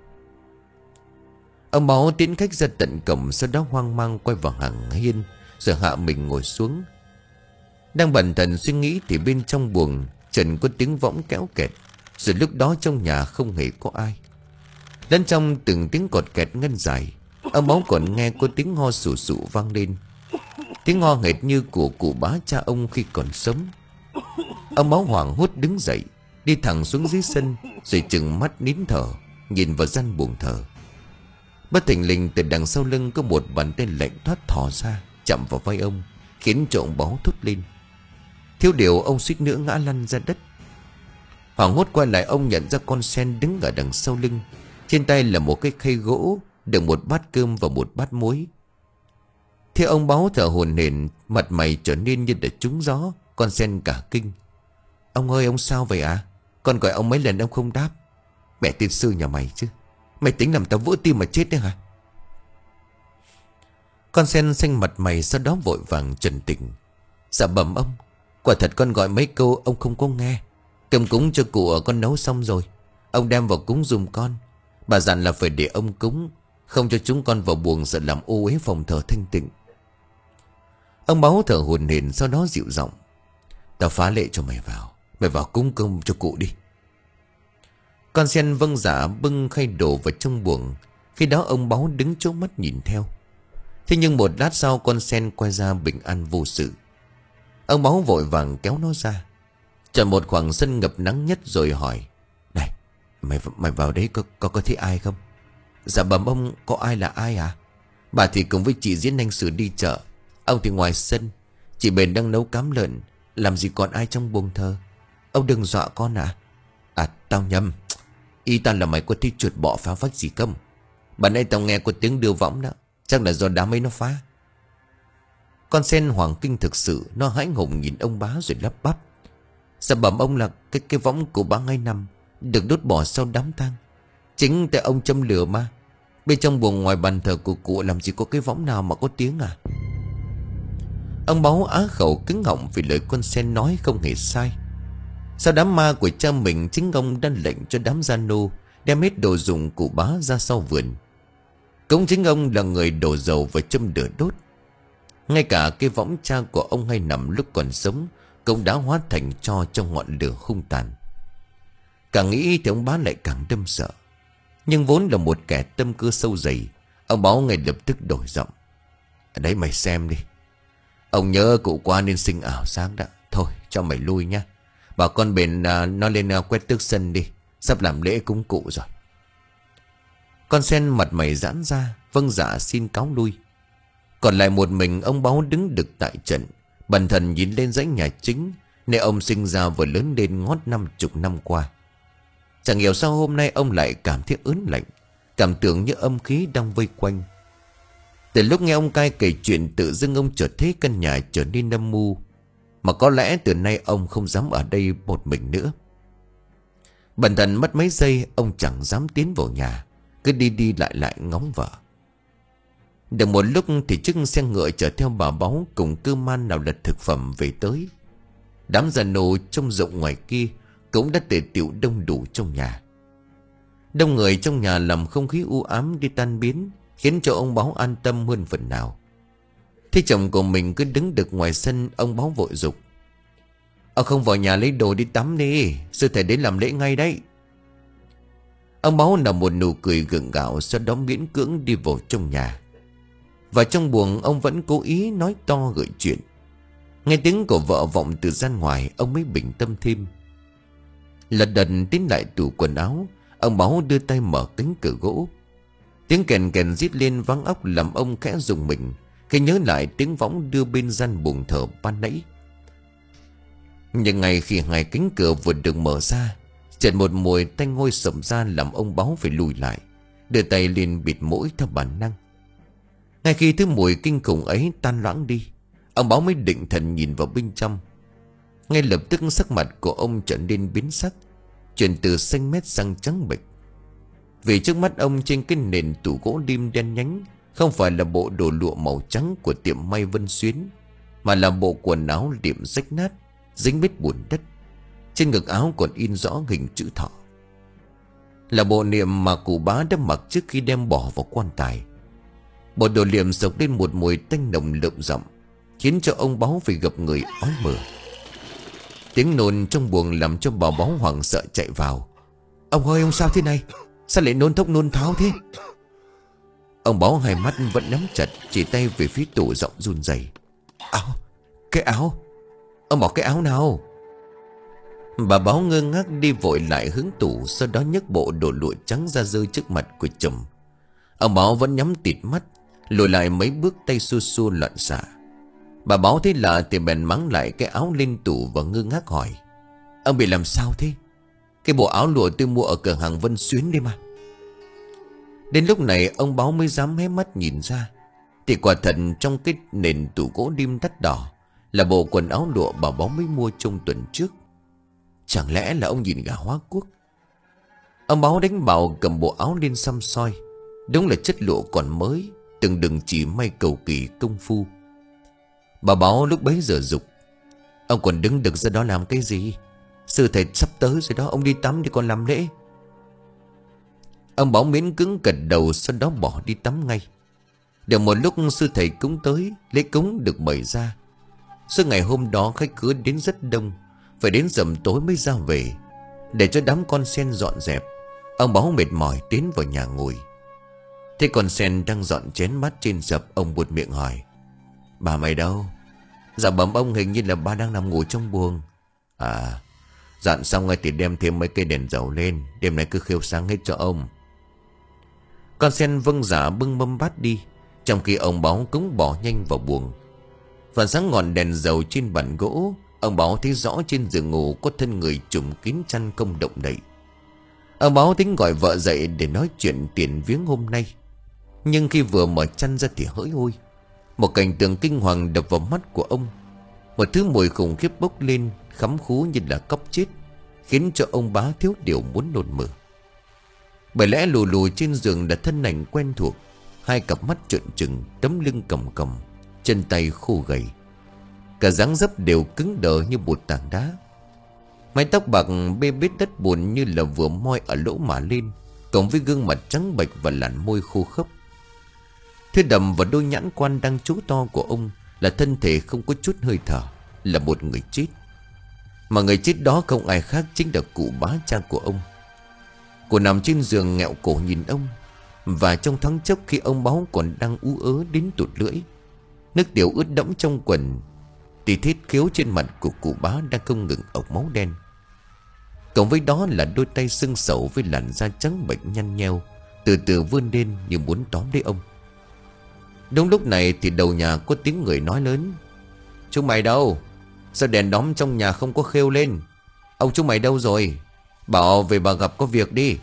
Ông Báo tiến khách ra tận cổng, sau đó hoang mang quay vào hàng hiên rồi hạ mình ngồi xuống. Đang bần thần suy nghĩ thì bên trong buồng trần có tiếng võng kéo kẹt. Rồi lúc đó trong nhà không hề có ai. Đến trong từng tiếng cọt kẹt ngân dài, ông Báo còn nghe có tiếng ho sù sụ vang lên. Tiếng ho hệt như của cụ bá cha ông khi còn sống. Ông Báo hoảng hốt đứng dậy, đi thẳng xuống dưới sân, rồi chừng mắt nín thở, nhìn vào gian buồng thờ. Bất thình lình từ đằng sau lưng có một bàn tay lạnh thoát thò ra, chạm vào vai ông, khiến cho ông Báo thốt lên. Thiếu điều ông suýt nữa ngã lăn ra đất. Hoảng hốt quay lại, ông nhận ra con sen đứng ở đằng sau lưng. Trên tay là một cái khay gỗ, đựng một bát cơm và một bát muối. Thế ông Báo thở hổn hển, mặt mày trở nên như đã trúng gió. Con sen cả kinh: Ông ơi, ông sao vậy à? Con gọi ông mấy lần ông không đáp. Mẹ tiên sư nhà mày chứ, mày tính làm tao vỡ tim mà chết đấy hả? Con sen xanh mặt mày, sau đó vội vàng trần tình: Dạ bẩm ông, quả thật con gọi mấy câu ông không có nghe. Cơm cúng cho cụ con nấu xong rồi, ông đem vào cúng giùm con. Bà dặn là phải để ông cúng, không cho chúng con vào buồng sợ làm ô uế phòng thờ thanh tịnh. Ông Báo thở hổn hển, sau đó dịu giọng: Tao phá lệ cho mày vào, mày vào cúng cơm cho cụ đi. Con sen vâng dạ bưng khay đồ vào trong buồng. Khi đó ông Báo đứng chố mắt nhìn theo. Thế nhưng một lát sau con sen quay ra bình an vô sự. Ông Báo vội vàng kéo nó ra, chọn một khoảng sân ngập nắng nhất rồi hỏi: Này, mày mày vào đấy có có có thấy ai không? Dạ bẩm ông, có ai là ai à? Bà thì cùng với chị Diễn Anh Sử đi chợ, ông thì ngoài sân. Chị Bền đang nấu cám lợn, làm gì còn ai trong buồng thờ. Ông đừng dọa con à. À tao nhầm, ý tao là mày có thấy chuột bọ phá vách gì không? Bà nãy tao nghe có tiếng đưa võng đó, chắc là do đám ấy nó phá. Con sen hoàng kinh thực sự, nó hãi hùng nhìn ông Bá rồi lắp bắp: Dạ bẩm ông là cái cái võng của bá ngay nằm, được đốt bỏ sau đám tang. Chính tại ông châm lửa mà. Bên trong buồng ngoài bàn thờ của cụ làm gì có cái võng nào mà có tiếng à? Ông Báo á khẩu cứng họng vì lời con sen nói không hề sai. Sau đám ma của cha mình, chính ông đã lệnh cho đám gia nô đem hết đồ dùng của bá ra sau vườn. Cũng chính ông là người đổ dầu và châm lửa đốt. Ngay cả cái võng cha của ông hay nằm lúc còn sống cũng đã hóa thành tro trong ngọn lửa hung tàn. Càng nghĩ thì ông Bá lại càng đâm sợ. Nhưng vốn là một kẻ tâm cơ sâu dày, ông Báo ngay lập tức đổi giọng: Ở đấy mày xem đi, ông nhớ cụ qua nên sinh ảo giác đã. Thôi cho mày lui nhá. Bảo con Bền à, nó lên à, quét tước sân đi, sắp làm lễ cúng cụ rồi. Con sen mặt mày giãn ra, vâng dạ xin cáo lui. Còn lại một mình ông Báo đứng đực tại trận, bần thần nhìn lên dãy nhà chính nơi ông sinh ra và lớn lên ngót năm chục năm qua. Chẳng hiểu sao hôm nay ông lại cảm thấy ớn lạnh, cảm tưởng như âm khí đang vây quanh. Từ lúc nghe ông Cai kể chuyện, tự dưng ông chợt thấy căn nhà trở nên âm mưu, mà có lẽ từ nay ông không dám ở đây một mình nữa. Bần thần mất mấy giây, ông chẳng dám tiến vào nhà, cứ đi đi lại lại ngóng vợ. Được một lúc thì chiếc xe ngựa chở theo bà Báu cùng cơ man nào lật thực phẩm về tới. Đám già nô trong rộng ngoài kia cũng đã tề tựu đông đủ trong nhà. Đông người trong nhà làm không khí u ám đi tan biến, khiến cho ông Báu an tâm hơn phần nào. Thế chồng của mình cứ đứng được ngoài sân, ông Báu vội dục: Ông không vào nhà lấy đồ đi tắm đi, sư thầy đến làm lễ ngay đấy. Ông Báu nở một nụ cười gượng gạo, sau đó miễn cưỡng đi vào trong nhà. Và trong buồng ông vẫn cố ý nói to gợi chuyện. Nghe tiếng của vợ vọng từ gian ngoài, ông mới bình tâm thêm. Lật đật tiến lại tủ quần áo, ông Báu đưa tay mở cánh cửa gỗ. Tiếng kèn kèn rít lên vang óc làm ông khẽ rùng mình khi nhớ lại tiếng võng đưa bên gian buồng thờ ban nãy. Nhưng ngay khi hai cánh cửa vừa được mở ra, chợt một mùi tanh hôi sậm ra làm ông Báu phải lùi lại, đưa tay lên bịt mũi theo bản năng. Ngay khi thứ mùi kinh khủng ấy tan loãng đi, ông Báu mới định thần nhìn vào bên trong. Ngay lập tức sắc mặt của ông trở nên biến sắc, chuyển từ xanh mét sang trắng bệch. Vì trước mắt ông trên cái nền tủ gỗ lim đen nhánh không phải là bộ đồ lụa màu trắng của tiệm may Vân Xuyến, mà là bộ quần áo liệm rách nát, dính bết bùn đất. Trên ngực áo còn in rõ hình chữ thọ, là bộ niệm mà cụ Bá đã mặc trước khi đem bỏ vào quan tài. Bộ đồ liệm sộc lên một mùi tanh nồng lợm giọng, khiến cho ông Báu phải gặp người ói mửa. Tiếng nôn trong buồng làm cho bà Báu hoảng sợ chạy vào. Ông ơi, ông sao thế này? Sao lại nôn thốc nôn tháo thế? Ông Báu hai mắt vẫn nhắm chặt, chỉ tay về phía tủ giọng run rẩy. Áo, cái áo. Ông bỏ cái áo nào? Bà Báu ngơ ngác đi vội lại hướng tủ, sau đó nhấc bộ đồ lụa trắng ra rơi trước mặt của chồng. Ông Báu vẫn nhắm tịt mắt, lùi lại mấy bước, tay xua xua loạn xạ. Bà Báu thấy lạ thì bèn mắng lại cái áo lên tủ và ngơ ngác hỏi: Ông bị làm sao thế? Cái bộ áo lụa tôi mua ở cửa hàng Vân Xuyến đi mà. Đến lúc này ông Báu mới dám hé mắt nhìn ra, thì quả thật trong cái nền tủ gỗ lim đắt đỏ là bộ quần áo lụa bà Báu mới mua trong tuần trước. Chẳng lẽ là ông nhìn gà hóa quốc? Ông Báu đánh bạo cầm bộ áo lên xăm soi. Đúng là chất lụa còn mới, từng đừng chỉ may cầu kỳ công phu. Bà Báu lúc bấy giờ dục: Ông còn đứng được ra đó làm cái gì? Sư thầy sắp tới rồi đó, ông đi tắm đi còn làm lễ. Ông Báu miễn cưỡng gật đầu, sau đó bỏ đi tắm ngay. Được một lúc sư thầy cúng tới, lễ cúng được bày ra. Suốt ngày hôm đó khách khứa đến rất đông, phải đến rằm tối mới ra về. Để cho đám con sen dọn dẹp, ông Báu mệt mỏi tiến vào nhà ngồi. Thế con sen đang dọn chén bát trên sập, ông buột miệng hỏi: Bà mày đâu? Dạ bẩm ông, hình như là ba đang nằm ngủ trong buồng. À, dặn xong rồi thì đem thêm mấy cây đèn dầu lên, đêm nay cứ khiêu sáng hết cho ông. Con sen vâng dạ bưng mâm bát đi, trong khi ông Báu cũng bỏ nhanh vào buồng. Và sáng ngọn đèn dầu trên bàn gỗ, ông Báu thấy rõ trên giường ngủ có thân người trùm kín chăn không động đậy. Ông Báu tính gọi vợ dậy để nói chuyện tiền viếng hôm nay, nhưng khi vừa mở chăn ra thì hỡi ôi, một cảnh tượng kinh hoàng đập vào mắt của ông. Một thứ mùi khủng khiếp bốc lên, khắm khú như là cóc chết, khiến cho ông Bá thiếu điều muốn nôn mửa. Bởi lẽ lù lù trên giường là thân ảnh quen thuộc, hai cặp mắt trợn trừng, tấm lưng còng còng, chân tay khô gầy, cả dáng dấp đều cứng đờ như một tảng đá. Mái tóc bạc bê bết đất bùn như là vừa moi ở lỗ mà lên, cộng với gương mặt trắng bệch và làn môi khô khốc. Thứ đầm và đôi nhãn quan đang trố to của ông là thân thể không có chút hơi thở, là một người chết. Mà người chết đó không ai khác chính là cụ Bá, cha của ông. Cụ nằm trên giường nghẹo cổ nhìn ông. Và trong thoáng chốc khi ông Báu còn đang ú ớ đến tụt lưỡi, nước tiểu ướt đẫm trong quần, thì thiết khiếu trên mặt của cụ Bá đang không ngừng ộc máu đen. Cộng với đó là đôi tay sưng sầu với làn da trắng bệch nhăn nheo, từ từ vươn lên như muốn tóm lấy ông. Đúng lúc này thì đầu nhà có tiếng người nói lớn: Chúng mày đâu? Sao đèn đóm trong nhà không có khêu lên? Ông chúng mày đâu rồi? Bảo về bà gặp có việc đi.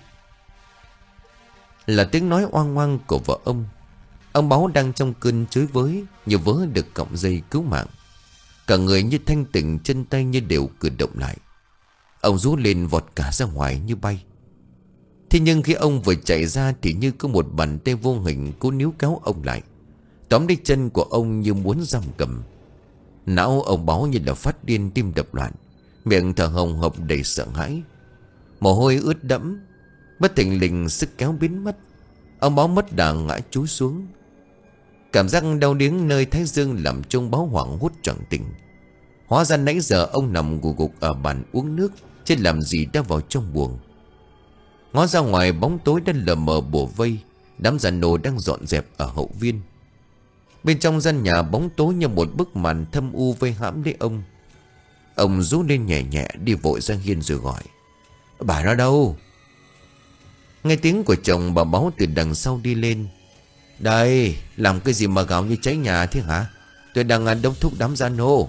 Là tiếng nói oang oang của vợ ông. Ông Báu đang trong cơn chới với, như vớ được cọng dây cứu mạng. Cả người như thanh tỉnh, chân tay như đều cử động lại. Ông rú lên vọt cả ra ngoài như bay. Thế nhưng khi ông vừa chạy ra thì như có một bàn tay vô hình cố níu kéo ông lại, tóm lấy chân của ông như muốn giam cầm. Não ông Báo như là phát điên, tim đập loạn, miệng thở hồng hộc đầy sợ hãi. Mồ hôi ướt đẫm. Bất thình lình sức kéo biến mất. Ông Báo mất đà ngã chúi xuống. Cảm giác đau điếng nơi thái dương làm cho ông Báo hoảng hốt choàng tỉnh. Hóa ra nãy giờ ông nằm gù gục ở bàn uống nước, chứ làm gì đã vào trong buồng. Ngó ra ngoài, bóng tối đã lờ mờ bủa vây. Đám già nô đang dọn dẹp ở hậu viên. Bên trong gian nhà bóng tối như một bức màn thâm u vây hãm lấy ông. Ông rú lên nhẹ nhẹ, đi vội ra hiên rồi gọi: "Bà nó đâu?" Nghe tiếng của chồng, bà Báo từ đằng sau đi lên. "Đây, làm cái gì mà gào như cháy nhà thế hả? Tôi đang đốc thúc đám gian nô."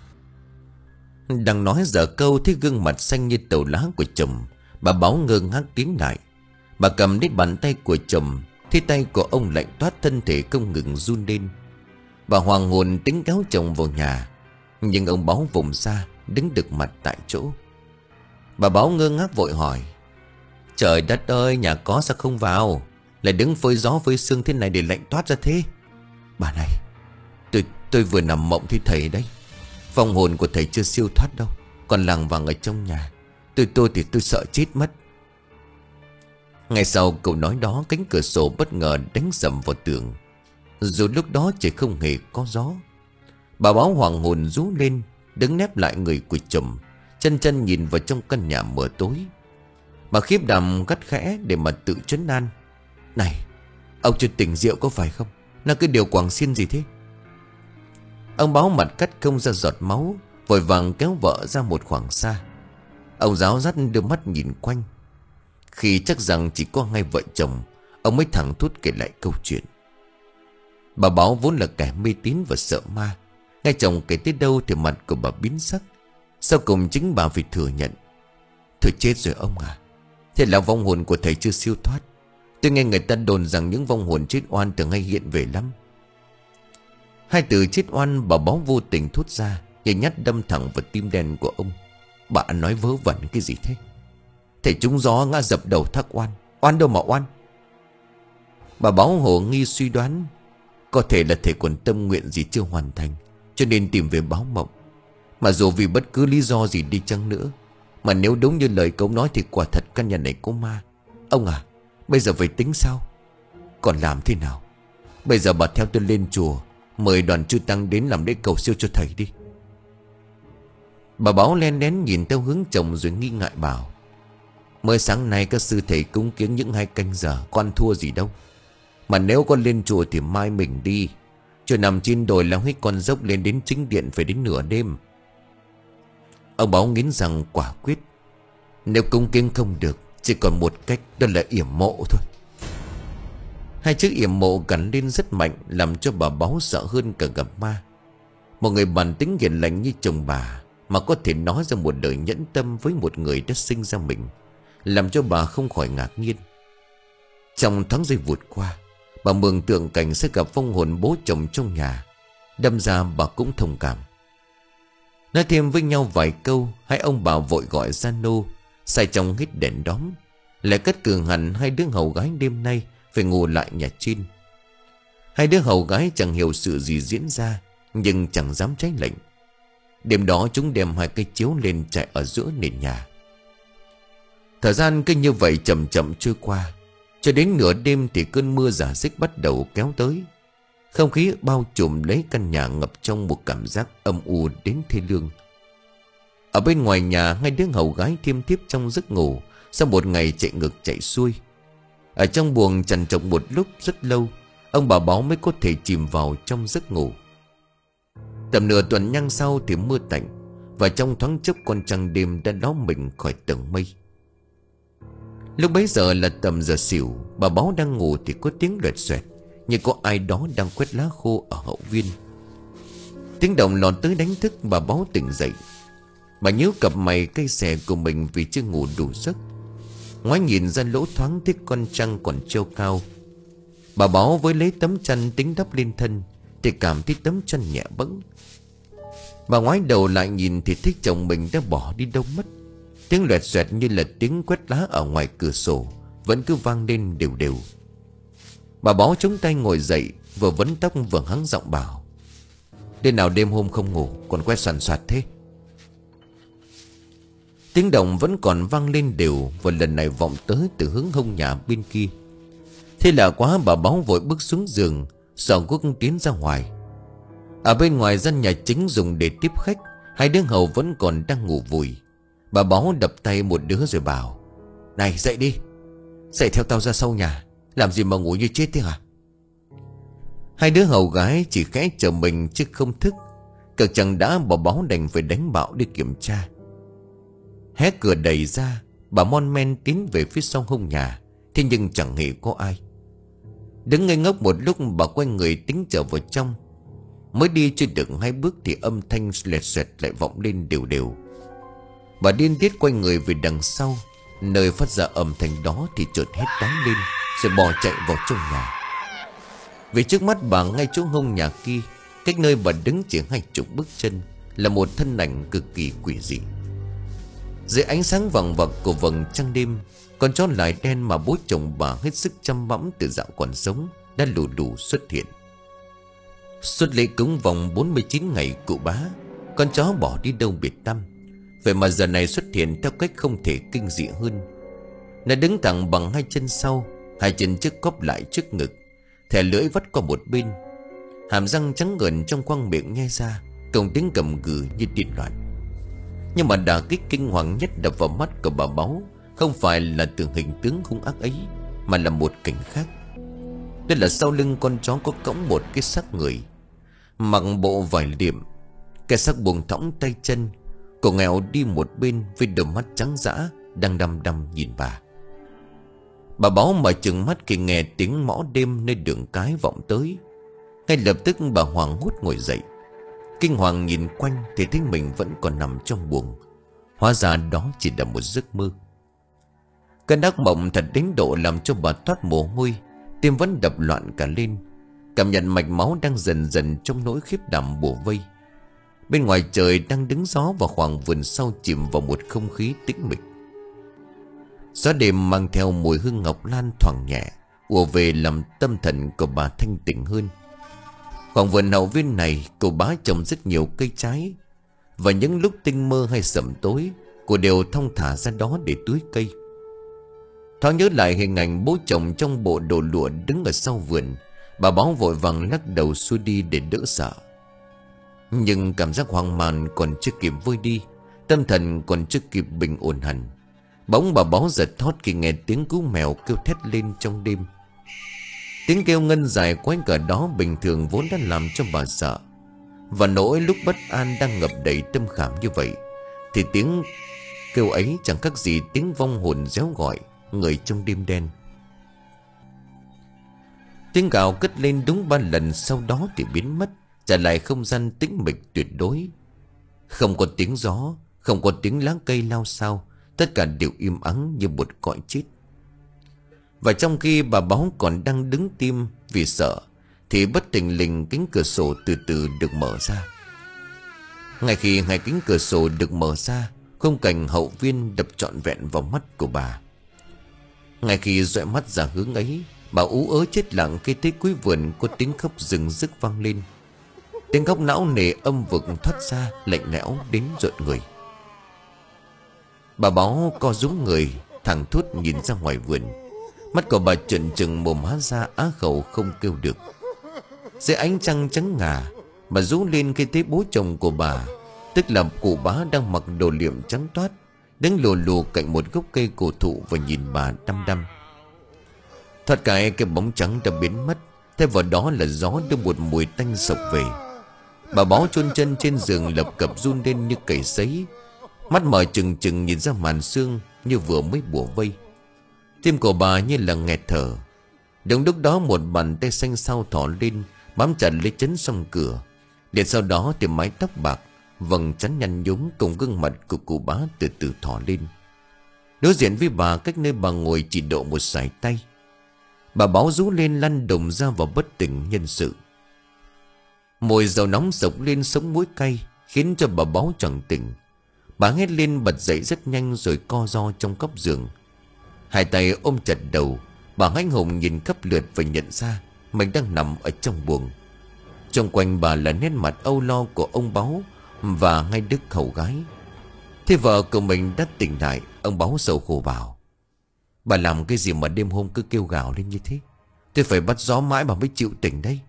Đang nói dở câu, thấy gương mặt xanh như tàu lá của chồng. Bà Báo ngơ ngác tiến lại. Bà cầm lấy bàn tay của chồng, thấy tay của ông lạnh toát, thân thể không ngừng run lên. Bà hoàng hồn tính kéo chồng vào nhà, nhưng ông Báo vùng ra, đứng đực mặt tại chỗ. Bà Báo ngơ ngác vội hỏi: "Trời đất ơi, nhà có sao không vào? Lại đứng phơi gió phơi sương thế này để lạnh toát ra thế?" "Bà này, tôi tôi vừa nằm mộng thấy thầy đấy. Vong hồn của thầy chưa siêu thoát đâu, còn lằng vằng ở trong nhà. Tôi tôi thì tôi sợ chết mất." Ngay sau câu nói đó, cánh cửa sổ bất ngờ đánh sầm vào tường. Dù lúc đó trời không hề có gió. Bà Báo hoàng hồn rú lên, đứng nép lại người của chồng, chân chân nhìn vào trong căn nhà mờ tối. Bà khiếp đảm gắt khẽ để mà tự trấn an: "Này, ông chưa tỉnh rượu có phải không? Nó cái điều quàng xiên gì thế?" Ông Báo mặt cắt không ra giọt máu, vội vàng kéo vợ ra một khoảng xa. Ông giáo dắt đưa mắt nhìn quanh. Khi chắc rằng chỉ có hai vợ chồng, ông mới thẳng thốt kể lại câu chuyện. Bà Báo vốn là kẻ mê tín và sợ ma. Nghe chồng kể tới đâu thì mặt của bà biến sắc. Sau cùng chính bà phải thừa nhận: "Thôi chết rồi ông à, thế là vong hồn của thầy chưa siêu thoát. Tôi nghe người ta đồn rằng những vong hồn chết oan thường hay hiện về lắm." Hai từ chết oan bà Báo vô tình thốt ra, nhảy nhát đâm thẳng vào tim đen của ông. "Bà nói vớ vẩn cái gì thế? Thầy trúng gió ngã dập đầu thác oan. Oan đâu mà oan?" Bà Báo hồ nghi suy đoán: có thể là thầy còn tâm nguyện gì chưa hoàn thành, cho nên tìm về báo mộng. Mà dù vì bất cứ lý do gì đi chăng nữa, mà nếu đúng như lời cậu nói thì quả thật căn nhà này có ma. Ông à, bây giờ phải tính sao? Còn làm thế nào? Bây giờ bà theo tôi lên chùa, mời đoàn chư tăng đến làm lễ cầu siêu cho thầy đi. Bà Báo len lén nhìn theo hướng chồng rồi nghi ngại bảo: "Mới sáng nay các sư thầy cúng kiến những hai canh giờ, con thua gì đâu. Mà nếu con lên chùa thì mai mình đi. Chùa nằm trên đồi, lao hết con dốc lên đến chính điện phải đến nửa đêm." Ông Báo nghiến rằng quả quyết: nếu cúng kiến không được, chỉ còn một cách, đó là yểm mộ thôi. Hai chữ yểm mộ gắn lên rất mạnh, làm cho bà Báo sợ hơn cả gặp ma. Một người bản tính hiền lành như chồng bà mà có thể nói ra một lời nhẫn tâm với một người đã sinh ra mình, làm cho bà không khỏi ngạc nhiên. Trong tháng giây vụt qua, bà mường tượng cảnh sẽ gặp vong hồn bố chồng trong nhà. Đâm ra bà cũng thông cảm. Nói thêm với nhau vài câu, hai ông bà vội gọi ra nô, xài trong hít đèn đóm, lại cất cử hẳn hai đứa hầu gái đêm nay phải ngủ lại nhà trên. Hai đứa hầu gái chẳng hiểu sự gì diễn ra, nhưng chẳng dám trái lệnh. Đêm đó chúng đem hai cây chiếu lên trải ở giữa nền nhà. Thời gian cứ như vậy chậm chậm trôi qua, cho đến nửa đêm thì cơn mưa rả rích bắt đầu kéo tới. Không khí bao trùm lấy căn nhà, ngập trong một cảm giác âm u đến thê lương. Ở bên ngoài nhà, hai đứa hầu gái thiêm thiếp trong giấc ngủ sau một ngày chạy ngược chạy xuôi. Ở trong buồng trằn trọc một lúc rất lâu, ông bà Báo mới có thể chìm vào trong giấc ngủ. Tầm nửa tuần nhang sau thì mưa tạnh, và trong thoáng chốc con trăng đêm đã ló mình khỏi tầng mây. Lúc bấy giờ là tầm giờ xỉu, bà Báo đang ngủ thì có tiếng loẹt xoẹt, như có ai đó đang quét lá khô ở hậu viên. Tiếng động lọt tới đánh thức bà Báo tỉnh dậy. Bà nhíu cặp mày cây xè của mình vì chưa ngủ đủ giấc. Ngoái nhìn ra lỗ thoáng thấy con trăng còn treo cao. Bà Báo với lấy tấm chăn tính đắp lên thân thì cảm thấy tấm chăn nhẹ bẫng. Bà ngoái đầu lại nhìn thì thấy chồng mình đã bỏ đi đâu mất. Tiếng loẹt xoẹt như là tiếng quét lá ở ngoài cửa sổ vẫn cứ vang lên đều đều. Bà Báo chống tay ngồi dậy, vừa vấn tóc vừa hắng giọng bảo: "Đêm nào đêm hôm không ngủ còn quét soàn soạt thế?" Tiếng động vẫn còn vang lên đều, và lần này vọng tới từ hướng hông nhà bên kia. Thế là quá, bà Báo vội bước xuống giường, xỏ guốc tiến ra ngoài. Ở bên ngoài gian nhà chính dùng để tiếp khách, hai đứa hầu vẫn còn đang ngủ vùi. Bà Báo đập tay một đứa rồi bảo: "Này dậy đi, dậy theo tao ra sau nhà. Làm gì mà ngủ như chết thế hả?" Hai đứa hầu gái chỉ khẽ chờ mình chứ không thức. Cực chẳng đã, bà Báo đành phải đánh bạo đi kiểm tra. Hé cửa đẩy ra, bà mon men tiến về phía sau hông nhà. Thế nhưng chẳng hề có ai. Đứng ngây ngốc một lúc, bà quay người tính trở vào trong. Mới đi chưa được hai bước thì âm thanh lẹt xẹt lại vọng lên đều đều. Bà điên tiết quay người về đằng sau. Nơi phát ra âm thanh đó thì chợt hét toáng lên, rồi bỏ chạy vào trong nhà. Vì trước mắt bà, ngay chỗ hông nhà kia, cách nơi bà đứng chỉ hai chục bước chân, là một thân ảnh cực kỳ quỷ dị. Dưới ánh sáng vàng vặc của vầng trăng đêm, con chó lại đen mà bố chồng bà hết sức chăm bẵm từ dạo còn sống đã lù đù xuất hiện. Suốt lễ cúng vòng bốn mươi chín ngày cụ bá, con chó bỏ đi đâu biệt tăm. Vậy mà giờ này xuất hiện theo cách không thể kinh dị hơn. Nó đứng thẳng bằng hai chân sau, hai chân trước cóp lại trước ngực, thè lưỡi vắt qua một bên, hàm răng trắng ngần trong khoang miệng nhe ra, cùng tiếng gầm gừ như điên loạn. Nhưng mà đả kích kinh hoàng nhất đập vào mắt của bà Báo không phải là từ hình tướng hung ác ấy, mà là một cảnh khác. Đây là sau lưng con chó có cõng một cái xác người, mặc bộ vải liệm. Cái xác buông thõng tay chân, cổ nghèo đi một bên với đôi mắt trắng dã đang đăm đăm nhìn bà. Bà Báo mở trừng mắt khi nghe tiếng mõ đêm nơi đường cái vọng tới. Ngay lập tức bà hoảng hốt ngồi dậy. Kinh hoàng nhìn quanh thì thấy mình vẫn còn nằm trong buồng. Hóa ra đó chỉ là một giấc mơ. Cơn ác mộng thật đến độ làm cho bà toát mồ hôi, tim vẫn đập loạn cả lên, cảm nhận mạch máu đang dần dần trong nỗi khiếp đảm bủa vây. Bên ngoài trời đang đứng gió, và khoảng vườn sau chìm vào một không khí tĩnh mịch. Gió đêm mang theo mùi hương ngọc lan thoảng nhẹ, ùa về làm tâm thần của bà thanh tịnh hơn. Khoảng vườn hậu viên này, cô bá trồng rất nhiều cây trái, và những lúc tinh mơ hay sẩm tối, cô đều thong thả ra đó để tưới cây. Thoáng nhớ lại hình ảnh bố chồng trong bộ đồ lụa đứng ở sau vườn, bà Báo vội vàng lắc đầu xuôi đi để đỡ sợ. Nhưng cảm giác hoang mang còn chưa kịp vơi đi, tâm thần còn chưa kịp bình ổn hẳn, bỗng bà Báo giật thót khi nghe tiếng cú mèo kêu thét lên trong đêm. Tiếng kêu ngân dài quái cả đó bình thường vốn đã làm cho bà sợ, và nỗi lúc bất an đang ngập đầy tâm khảm như vậy, thì tiếng kêu ấy chẳng khác gì tiếng vong hồn réo gọi người trong đêm đen. Tiếng gào cất lên đúng ba lần, sau đó thì biến mất, trả lại không gian tĩnh mịch tuyệt đối. Không có tiếng gió, không có tiếng lá cây lao xao, tất cả đều im ắng như một cõi chết. Và trong khi bà Báo còn đang đứng tim vì sợ, thì bất thình lình cánh cửa sổ từ từ được mở ra. Ngay khi hai cánh cửa sổ được mở ra, khung cảnh hậu viên đập trọn vẹn vào mắt của bà. Ngay khi dõi mắt ra hướng ấy, bà ú ớ chết lặng khi thấy cuối vườn có tiếng khóc rừng rức vang lên. Tiếng khóc não nề âm vực thoát ra, lạnh lẽo đến rợn người. Bà Báo co rúm người, thẳng thốt nhìn ra ngoài vườn. Mắt của bà trợn trừng, mồm há ra á khẩu không kêu được. Dưới ánh trăng trắng ngà, bà rú lên khi thấy bố chồng của bà, tức là cụ Bá, đang mặc đồ liệm trắng toát, đứng lù lù cạnh một gốc cây cổ thụ và nhìn bà đăm đăm. Thoát cái cái bóng trắng đã biến mất, thay vào đó là gió đưa một mùi tanh sộc về. Bà Báo chôn chân trên giường lập cập run lên như cầy sấy, mắt mở trừng trừng nhìn ra màn sương như vừa mới bủa vây. Tim của bà như là nghẹt thở. Đúng lúc đó một bàn tay xanh xao thỏ lên, bám chặt lấy chắn song cửa. Để sau đó thì mái tóc bạc, vầng trán nhăn nhúm cùng gương mặt của cụ Bá từ từ thỏ lên. Đối diện với bà, cách nơi bà ngồi chỉ độ một sải tay. Bà Báo rú lên lăn đùng ra vào bất tỉnh nhân sự. Mùi dầu nóng sộc lên sống mũi cay, khiến cho bà Báo choàng tỉnh. Bà hét lên bật dậy rất nhanh rồi co ro trong góc giường. Hai tay ôm chặt đầu, bà hánh hùng nhìn khắp lượt và nhận ra mình đang nằm ở trong buồng. Trong quanh bà là nét mặt âu lo của ông Báu và ngay Đức hầu gái. Thế vợ của mình đã tỉnh lại. Ông Báu sầu khổ bảo: bà làm cái gì mà đêm hôm cứ kêu gào lên như thế? Tôi phải bắt gió mãi bà mới chịu tỉnh đây.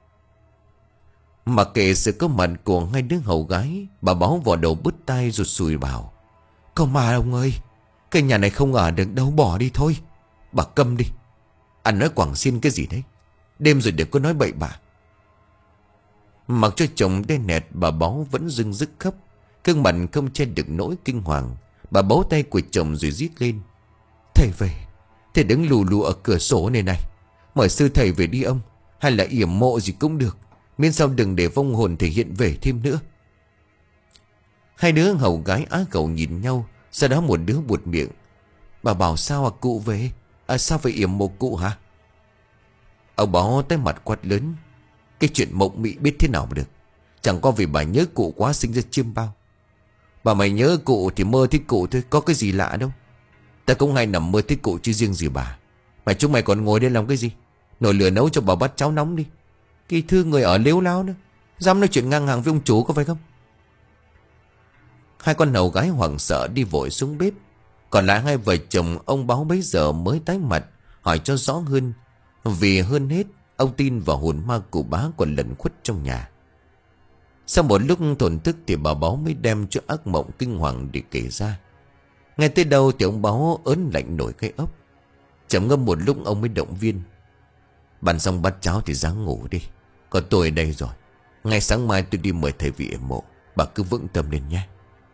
Mặc kệ sự có mặt của ngay đứa hầu gái, bà Báu vò đầu bứt tai rụt sùi bảo: có mà ông ơi, cái nhà này không ở được đâu, bỏ đi thôi. Bà câm đi. Anh nói quảng xin cái gì đấy? Đêm rồi đừng có nói bậy bạ. Mặc cho chồng đen nẹt, bà Báu vẫn dưng dứt khóc. Cương mặt không che được nỗi kinh hoàng. Bà bấu tay của chồng rồi rít lên: thầy về, thầy đứng lù lù ở cửa sổ này này. Mời sư thầy về đi ông, hay là yểm mộ gì cũng được, miễn sao đừng để vong hồn thể hiện về thêm nữa. Hai đứa hầu gái á khẩu nhìn nhau. Sau đó một đứa buột miệng: bà bảo sao à cụ về? À sao phải yểm mộ cụ hả? Ông Báu tới mặt quát lớn: cái chuyện mộng mị biết thế nào mà được. Chẳng có vì bà nhớ cụ quá sinh ra chiêm bao. Bà mày nhớ cụ thì mơ thấy cụ thôi, có cái gì lạ đâu. Ta cũng hay nằm mơ thấy cụ chứ riêng gì bà. Mà chúng mày còn ngồi đây làm cái gì? Nồi lửa nấu cho bà bát cháo nóng đi. Kỳ thư người ở lếu láo nữa, dám nói chuyện ngang hàng với ông chủ có phải không? Hai con hầu gái hoảng sợ đi vội xuống bếp. Còn lại hai vợ chồng ông Báu bấy giờ mới tái mặt hỏi cho rõ hơn. Vì hơn hết ông tin vào hồn ma cụ bá còn lẩn khuất trong nhà. Sau một lúc thổn thức thì bà Báu mới đem cho ác mộng kinh hoàng để kể ra. Ngay tới đâu thì ông Báu ớn lạnh nổi cái ốc. Chậm ngâm một lúc ông mới động viên: bàn xong bát cháo thì ráng ngủ đi, còn tôi ở đây rồi. Ngày sáng mai tôi đi mời thầy vị yểm mộ, bà cứ vững tâm lên nhé.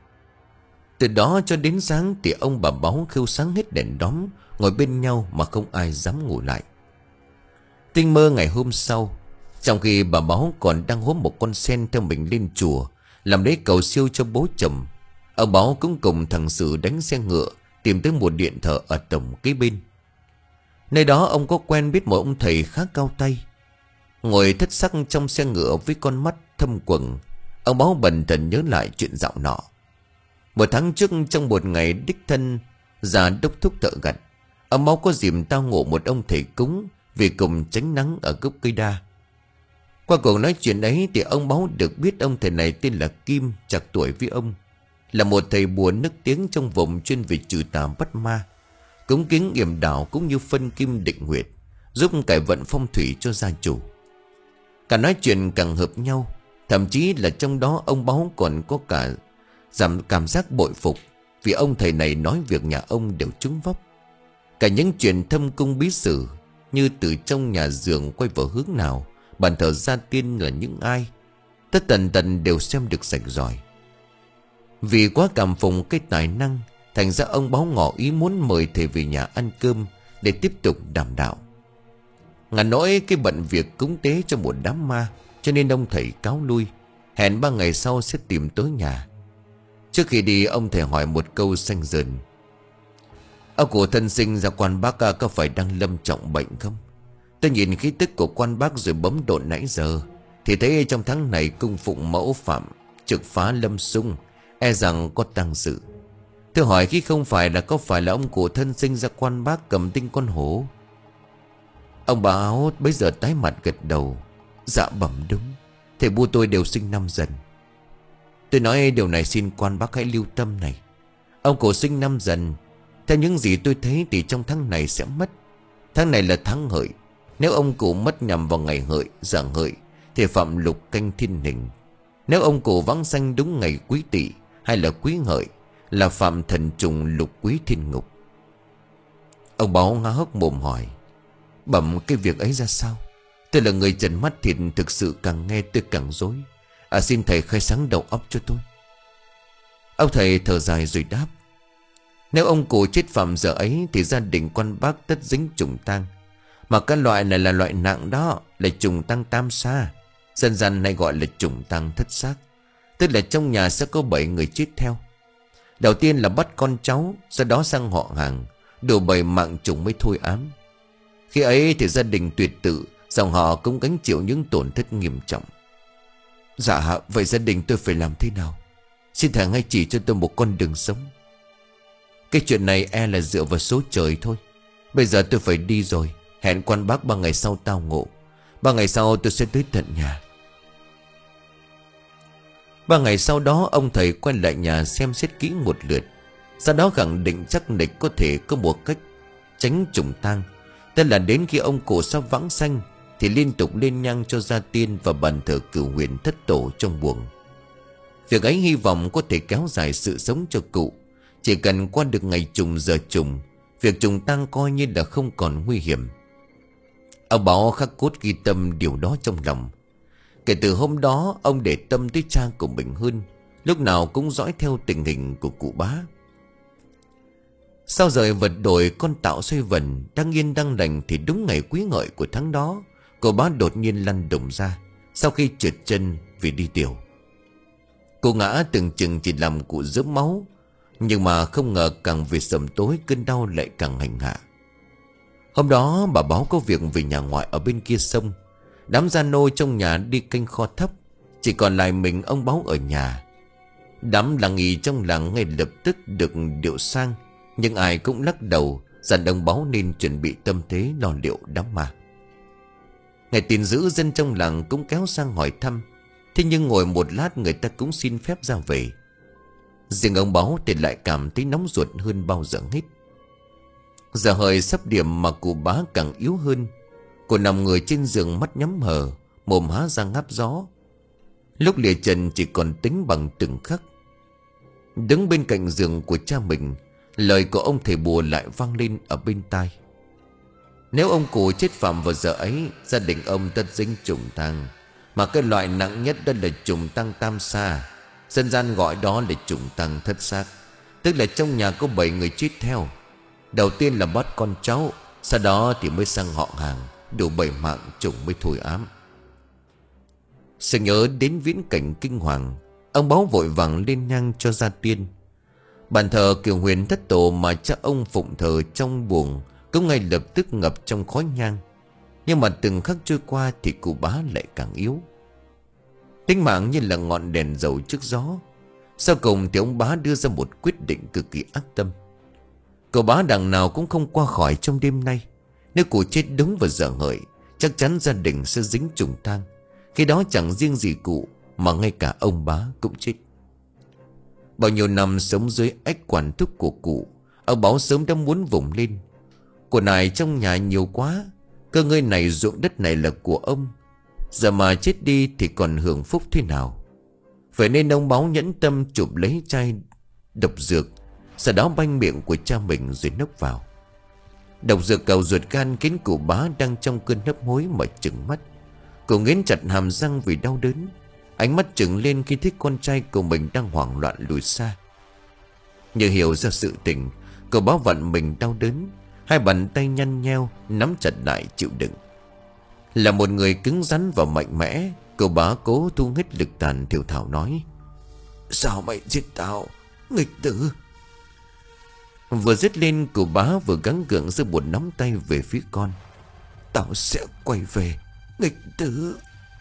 Từ đó cho đến sáng thì ông bà Báu khêu sáng hết đèn đóm, ngồi bên nhau mà không ai dám ngủ lại. Tinh mơ ngày hôm sau, trong khi bà Báu còn đang hốm một con sen theo mình lên chùa làm lễ cầu siêu cho bố chồng, ông Báu cũng cùng thằng Sử đánh xe ngựa tìm tới một điện thờ ở tổng kế bên. Nơi đó ông có quen biết một ông thầy khá cao tay. Ngồi thất sắc trong xe ngựa với con mắt thâm quầng, ông Báu bần thần nhớ lại chuyện dạo nọ. Một tháng trước, trong một ngày đích thân ra đốc thúc thợ gặt, ông Báu có dịp tao ngộ một ông thầy cúng vì cùng tránh nắng ở gốc cây đa. Qua cuộc nói chuyện ấy thì ông Báu được biết ông thầy này tên là Kim, chạc tuổi với ông, là một thầy bùa nức tiếng trong vùng chuyên về trừ tà bắt ma, cúng kiến yểm đảo cũng như phân kim định huyệt, giúp cải vận phong thủy cho gia chủ. Cả nói chuyện càng hợp nhau, thậm chí là trong đó ông Báu còn có cả giảm cảm giác bội phục, vì ông thầy này nói việc nhà ông đều trúng vóc. Cả những chuyện thâm cung bí sử, như từ trong nhà giường quay vào hướng nào, bàn thờ gia tiên là những ai, tất tần tần đều xem được rành ròi. Vì quá cảm phùng cái tài năng, thành ra ông Báu ngỏ ý muốn mời thầy về nhà ăn cơm để tiếp tục đàm đạo. Ngàn nỗi cái bận việc cúng tế cho một đám ma, cho nên ông thầy cáo lui, hẹn ba ngày sau sẽ tìm tới nhà. Trước khi đi, ông thầy hỏi một câu xanh dần: ông cụ thân sinh ra quan bác có phải đang lâm trọng bệnh không? Tôi nhìn khí tức của quan bác rồi bấm độn nãy giờ, thì thấy trong tháng này cung phụng mẫu phạm trực phá lâm xung, e rằng có tăng sự. Tôi hỏi khi không phải là có phải là ông cụ thân sinh ra quan bác cầm tinh con hổ? Ông bà áo bấy giờ tái mặt gật đầu: dạ bẩm đúng, thầy bu tôi đều sinh năm Dần. Tôi nói điều này xin quan bác hãy lưu tâm này. Ông cụ sinh năm Dần, theo những gì tôi thấy thì trong tháng này sẽ mất. Tháng này là tháng hợi, nếu ông cụ mất nhằm vào ngày hợi, giảng hợi thì phạm lục canh thiên hình. Nếu ông cụ vắng sanh đúng ngày quý tỵ hay là quý hợi là phạm thần trùng lục quý thiên ngục. Ông Báu ngá hốc mồm hỏi: bẩm cái việc ấy ra sao? Tôi là người trần mắt thịt, thực sự càng nghe tôi càng rối. À xin thầy khai sáng đầu óc cho tôi. Ông thầy thở dài rồi đáp: nếu ông cụ chết phạm giờ ấy thì gia đình quan bác tất dính trùng tang. Mà cái loại này là loại nặng đó, là trùng tang tam sa, dân gian hay gọi là trùng tang thất xác. Tức là trong nhà sẽ có bảy người chết theo. Đầu tiên là bắt con cháu, sau đó sang họ hàng, đủ bảy mạng trùng mới thôi ám. Khi ấy thì gia đình tuyệt tự, dòng họ cũng gánh chịu những tổn thất nghiêm trọng. Dạ, vậy gia đình tôi phải làm thế nào? Xin thầy hãy chỉ cho tôi một con đường sống. Cái chuyện này e là dựa vào số trời thôi. Bây giờ tôi phải đi rồi. Hẹn quan bác ba ngày sau tao ngộ. Ba ngày sau tôi sẽ tới tận nhà. Ba ngày sau đó ông thầy quay lại nhà xem xét kỹ một lượt. Sau đó khẳng định chắc nịch có thể có một cách tránh trùng tang. Tức là đến khi ông cụ sắp vãng sanh thì liên tục lên nhang cho gia tiên và bàn thờ cửu huyền thất tổ trong buồng. Việc ấy hy vọng có thể kéo dài sự sống cho cụ. Chỉ cần qua được ngày trùng giờ trùng, việc trùng tang coi như là không còn nguy hiểm. Ông Báo khắc cốt ghi tâm điều đó trong lòng. Kể từ hôm đó ông để tâm tới cha của mình hơn, lúc nào cũng dõi theo tình hình của cụ Bá. Sau rời vật đổi con tạo xoay vần đang yên đang lành thì đúng ngày quý ngợi của tháng đó, cô Bá đột nhiên lăn đùng ra sau khi trượt chân vì đi tiểu. Cô ngã từng chừng chỉ làm cụ rớm máu, nhưng mà không ngờ càng về sầm tối cơn đau lại càng hành hạ. Hôm đó bà báo có việc về nhà ngoại ở bên kia sông. Đám gia nô trong nhà đi canh kho thấp, chỉ còn lại mình ông Báo ở nhà. Đám làng nghì trong làng ngay lập tức được điệu sang, nhưng ai cũng lắc đầu dặn ông Báo nên chuẩn bị tâm thế lo liệu đám ma. Ngày tin dữ dân trong làng cũng kéo sang hỏi thăm. Thế nhưng ngồi một lát người ta cũng xin phép ra về. Riêng ông Báo thì lại cảm thấy nóng ruột hơn bao giờ hết. Giờ hời sắp điểm mà cụ Bá càng yếu hơn. Cô nằm người trên giường mắt nhắm hờ, mồm há ra ngáp gió. Lúc lìa trần chỉ còn tính bằng từng khắc. Đứng bên cạnh giường của cha mình, lời của ông thầy bùa lại vang lên ở bên tai. Nếu ông cụ chết phạm vào giờ ấy, gia đình ông tất dính trùng tang. Mà cái loại nặng nhất đó là trùng tang tam sa. Dân gian gọi đó là trùng tang thất xác. Tức là trong nhà có bảy người chết theo. Đầu tiên là bắt con cháu, sau đó thì mới sang họ hàng. Đủ bảy mạng trùng mới thôi ám. Sự nhớ đến viễn cảnh kinh hoàng, ông Báo vội vàng lên nhang cho gia tiên. Bàn thờ cửu huyền thất tổ mà cha ông phụng thờ trong buồng cũng ngay lập tức ngập trong khói nhang. Nhưng mà từng khắc trôi qua thì cụ Bá lại càng yếu. Tính mạng như là ngọn đèn dầu trước gió. Sau cùng thì ông Bá đưa ra một quyết định cực kỳ ác tâm. Cậu Bá đằng nào cũng không qua khỏi trong đêm nay. Nếu cụ chết đúng vào giờ hợi, chắc chắn gia đình sẽ dính trùng tang. Khi đó chẳng riêng gì cụ, mà ngay cả ông Bá cũng chết. Bao nhiêu năm sống dưới ách quản thúc của cụ, ông Báo sớm đã muốn vùng lên. Của nài trong nhà nhiều quá, cơ ngơi này ruộng đất này là của ông. Giờ mà chết đi thì còn hưởng phúc thế nào. Vậy nên ông Báo nhẫn tâm chụp lấy chai độc dược, sau đó banh miệng của cha mình rồi nốc vào. Độc dược cầu ruột gan khiến cụ Bá đang trong cơn hấp hối mà trừng mắt. Cụ nghiến chặt hàm răng vì đau đớn, ánh mắt trừng lên khi thấy con trai của mình đang hoảng loạn lùi xa. Như hiểu ra sự tình, cậu Bá vặn mình đau đớn, hai bàn tay nhăn nheo nắm chặt lại chịu đựng. Là một người cứng rắn và mạnh mẽ, cậu Bá cố thu hết lực tàn thiểu thảo nói: "Sao mày giết tao, nghịch tử?" Vừa dứt lên, cậu Bá vừa gắng gượng giơ một nắm tay về phía con. "Tao sẽ quay về, nghịch tử."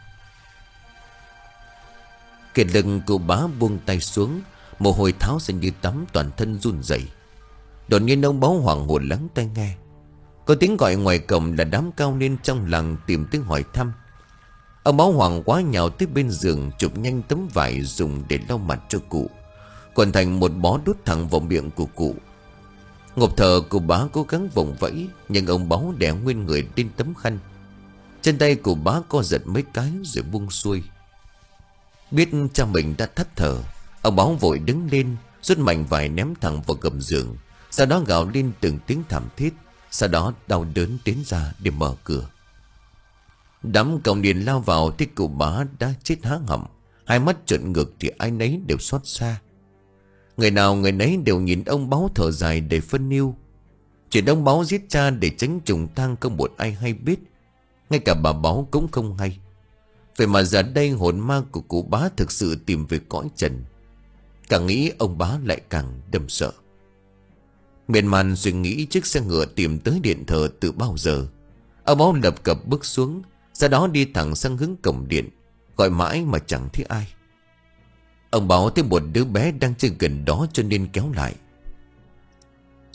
Kể lưng cậu Bá buông tay xuống, mồ hôi tháo ra như tắm, toàn thân run rẩy. Đột nhiên ông Báo hoảng hồn lắng tai nghe. Có tiếng gọi ngoài cổng là đám cao niên trong làng tìm tiếng hỏi thăm. Ông Báo hoảng quá nhào tới bên giường, chụp nhanh tấm vải dùng để lau mặt cho cụ, còn thành một bó đút thẳng vào miệng của cụ. Ngộp thở, cụ Bá cố gắng vùng vẫy, nhưng ông Báo đè nguyên người lên tấm khăn. Chân tay cụ Bá co giật mấy cái rồi buông xuôi. Biết cha mình đã thất thở, ông Báo vội đứng lên, rút mảnh vải ném thẳng vào gầm giường, sau đó gào lên từng tiếng thảm thiết, sau đó đau đớn tiến ra để mở cửa. Đám cộng điền lao vào thấy cụ Bá đã chết há họng, hai mắt trợn ngược thì ai nấy đều xót xa. Người nào người nấy đều nhìn ông Báo thở dài đầy phân ưu. Chuyện ông Báo giết cha để tránh trùng tang không một ai hay biết, ngay cả bà Báo cũng không hay. Vậy mà giờ đây hồn ma của cụ Bá thực sự tìm về cõi trần. Càng nghĩ ông Bá lại càng đâm sợ. Miên man suy nghĩ, chiếc xe ngựa tìm tới điện thờ từ bao giờ. Ông Báo lập cập bước xuống, sau đó đi thẳng sang hướng cổng điện, gọi mãi mà chẳng thấy ai. Ông Báo thấy một đứa bé đang chơi gần đó cho nên kéo lại.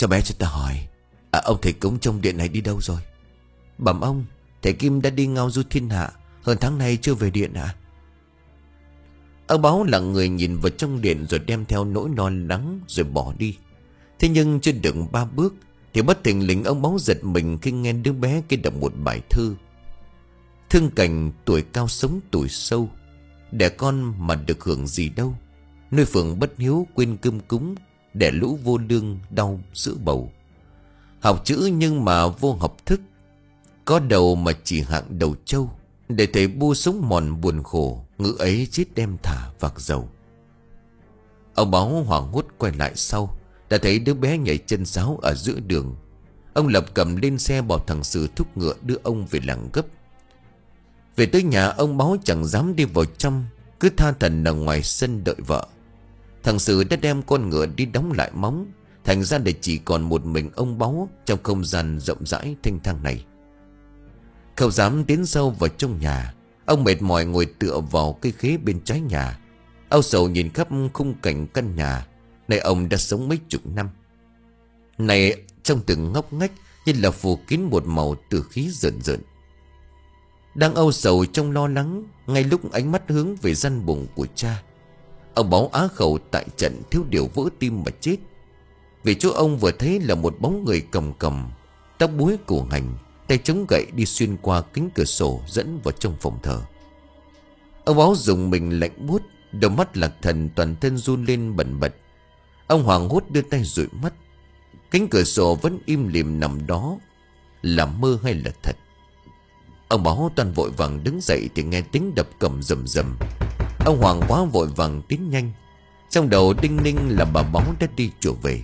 Cho bé cho ta hỏi, à, ông thầy cúng trong điện này đi đâu rồi? Bẩm ông, thầy Kim đã đi ngao du thiên hạ, hơn tháng nay chưa về điện ạ. Ông Báo lặng người nhìn vào trong điện rồi đem theo nỗi lo lắng rồi bỏ đi. Thế nhưng chưa được ba bước thì bất thình lình ông Báo giật mình khi nghe đứa bé kia đọc một bài thơ. Thương cảnh tuổi cao sống tuổi sâu, đẻ con mà được hưởng gì đâu. Nuôi phượng bất hiếu quên cơm cúng, đẻ lũ vô lương đau sữa bầu. Học chữ nhưng mà vô học thức, có đầu mà chỉ hạng đầu trâu. Để thầy bu sống mòn buồn khổ, ngữ ấy chết đem thả vạc dầu. Ông Báo hoảng hốt quay lại sau, đã thấy đứa bé nhảy chân sáo ở giữa đường. Ông Lập cầm lên xe bảo thằng Sử thúc ngựa đưa ông về làng gấp. Về tới nhà ông Báo chẳng dám đi vào trong, cứ tha thần ở ngoài sân đợi vợ. Thằng Sử đã đem con ngựa đi đóng lại móng, thành ra để chỉ còn một mình ông Báo trong không gian rộng rãi thênh thang này. Không dám tiến sâu vào trong nhà, ông mệt mỏi ngồi tựa vào cây ghế bên trái nhà. Âu sầu nhìn khắp khung cảnh căn nhà này ông đã sống mấy chục năm. Này trong từng ngóc ngách như là phủ kín một màu tử khí rợn rợn. Đang âu sầu trong lo lắng, ngay lúc ánh mắt hướng về gian buồng của cha, ông Báo á khẩu tại trận thiếu điều vỡ tim mà chết. Vì chỗ ông vừa thấy là một bóng người cầm cầm, tóc búi cổ hành, tay chống gậy đi xuyên qua kính cửa sổ dẫn vào trong phòng thờ. Ông Báo dùng mình lạnh buốt, đôi mắt lạc thần toàn thân run lên bần bật. Ông hoảng hốt đưa tay dụi mắt. Cánh cửa sổ vẫn im lìm nằm đó, là mơ hay là thật? Ông Báo toàn vội vàng đứng dậy thì nghe tiếng đập cầm rầm rầm. Ông hoảng quá vội vàng tiến nhanh. Trong đầu đinh ninh là bà Báo đã đi chùa về.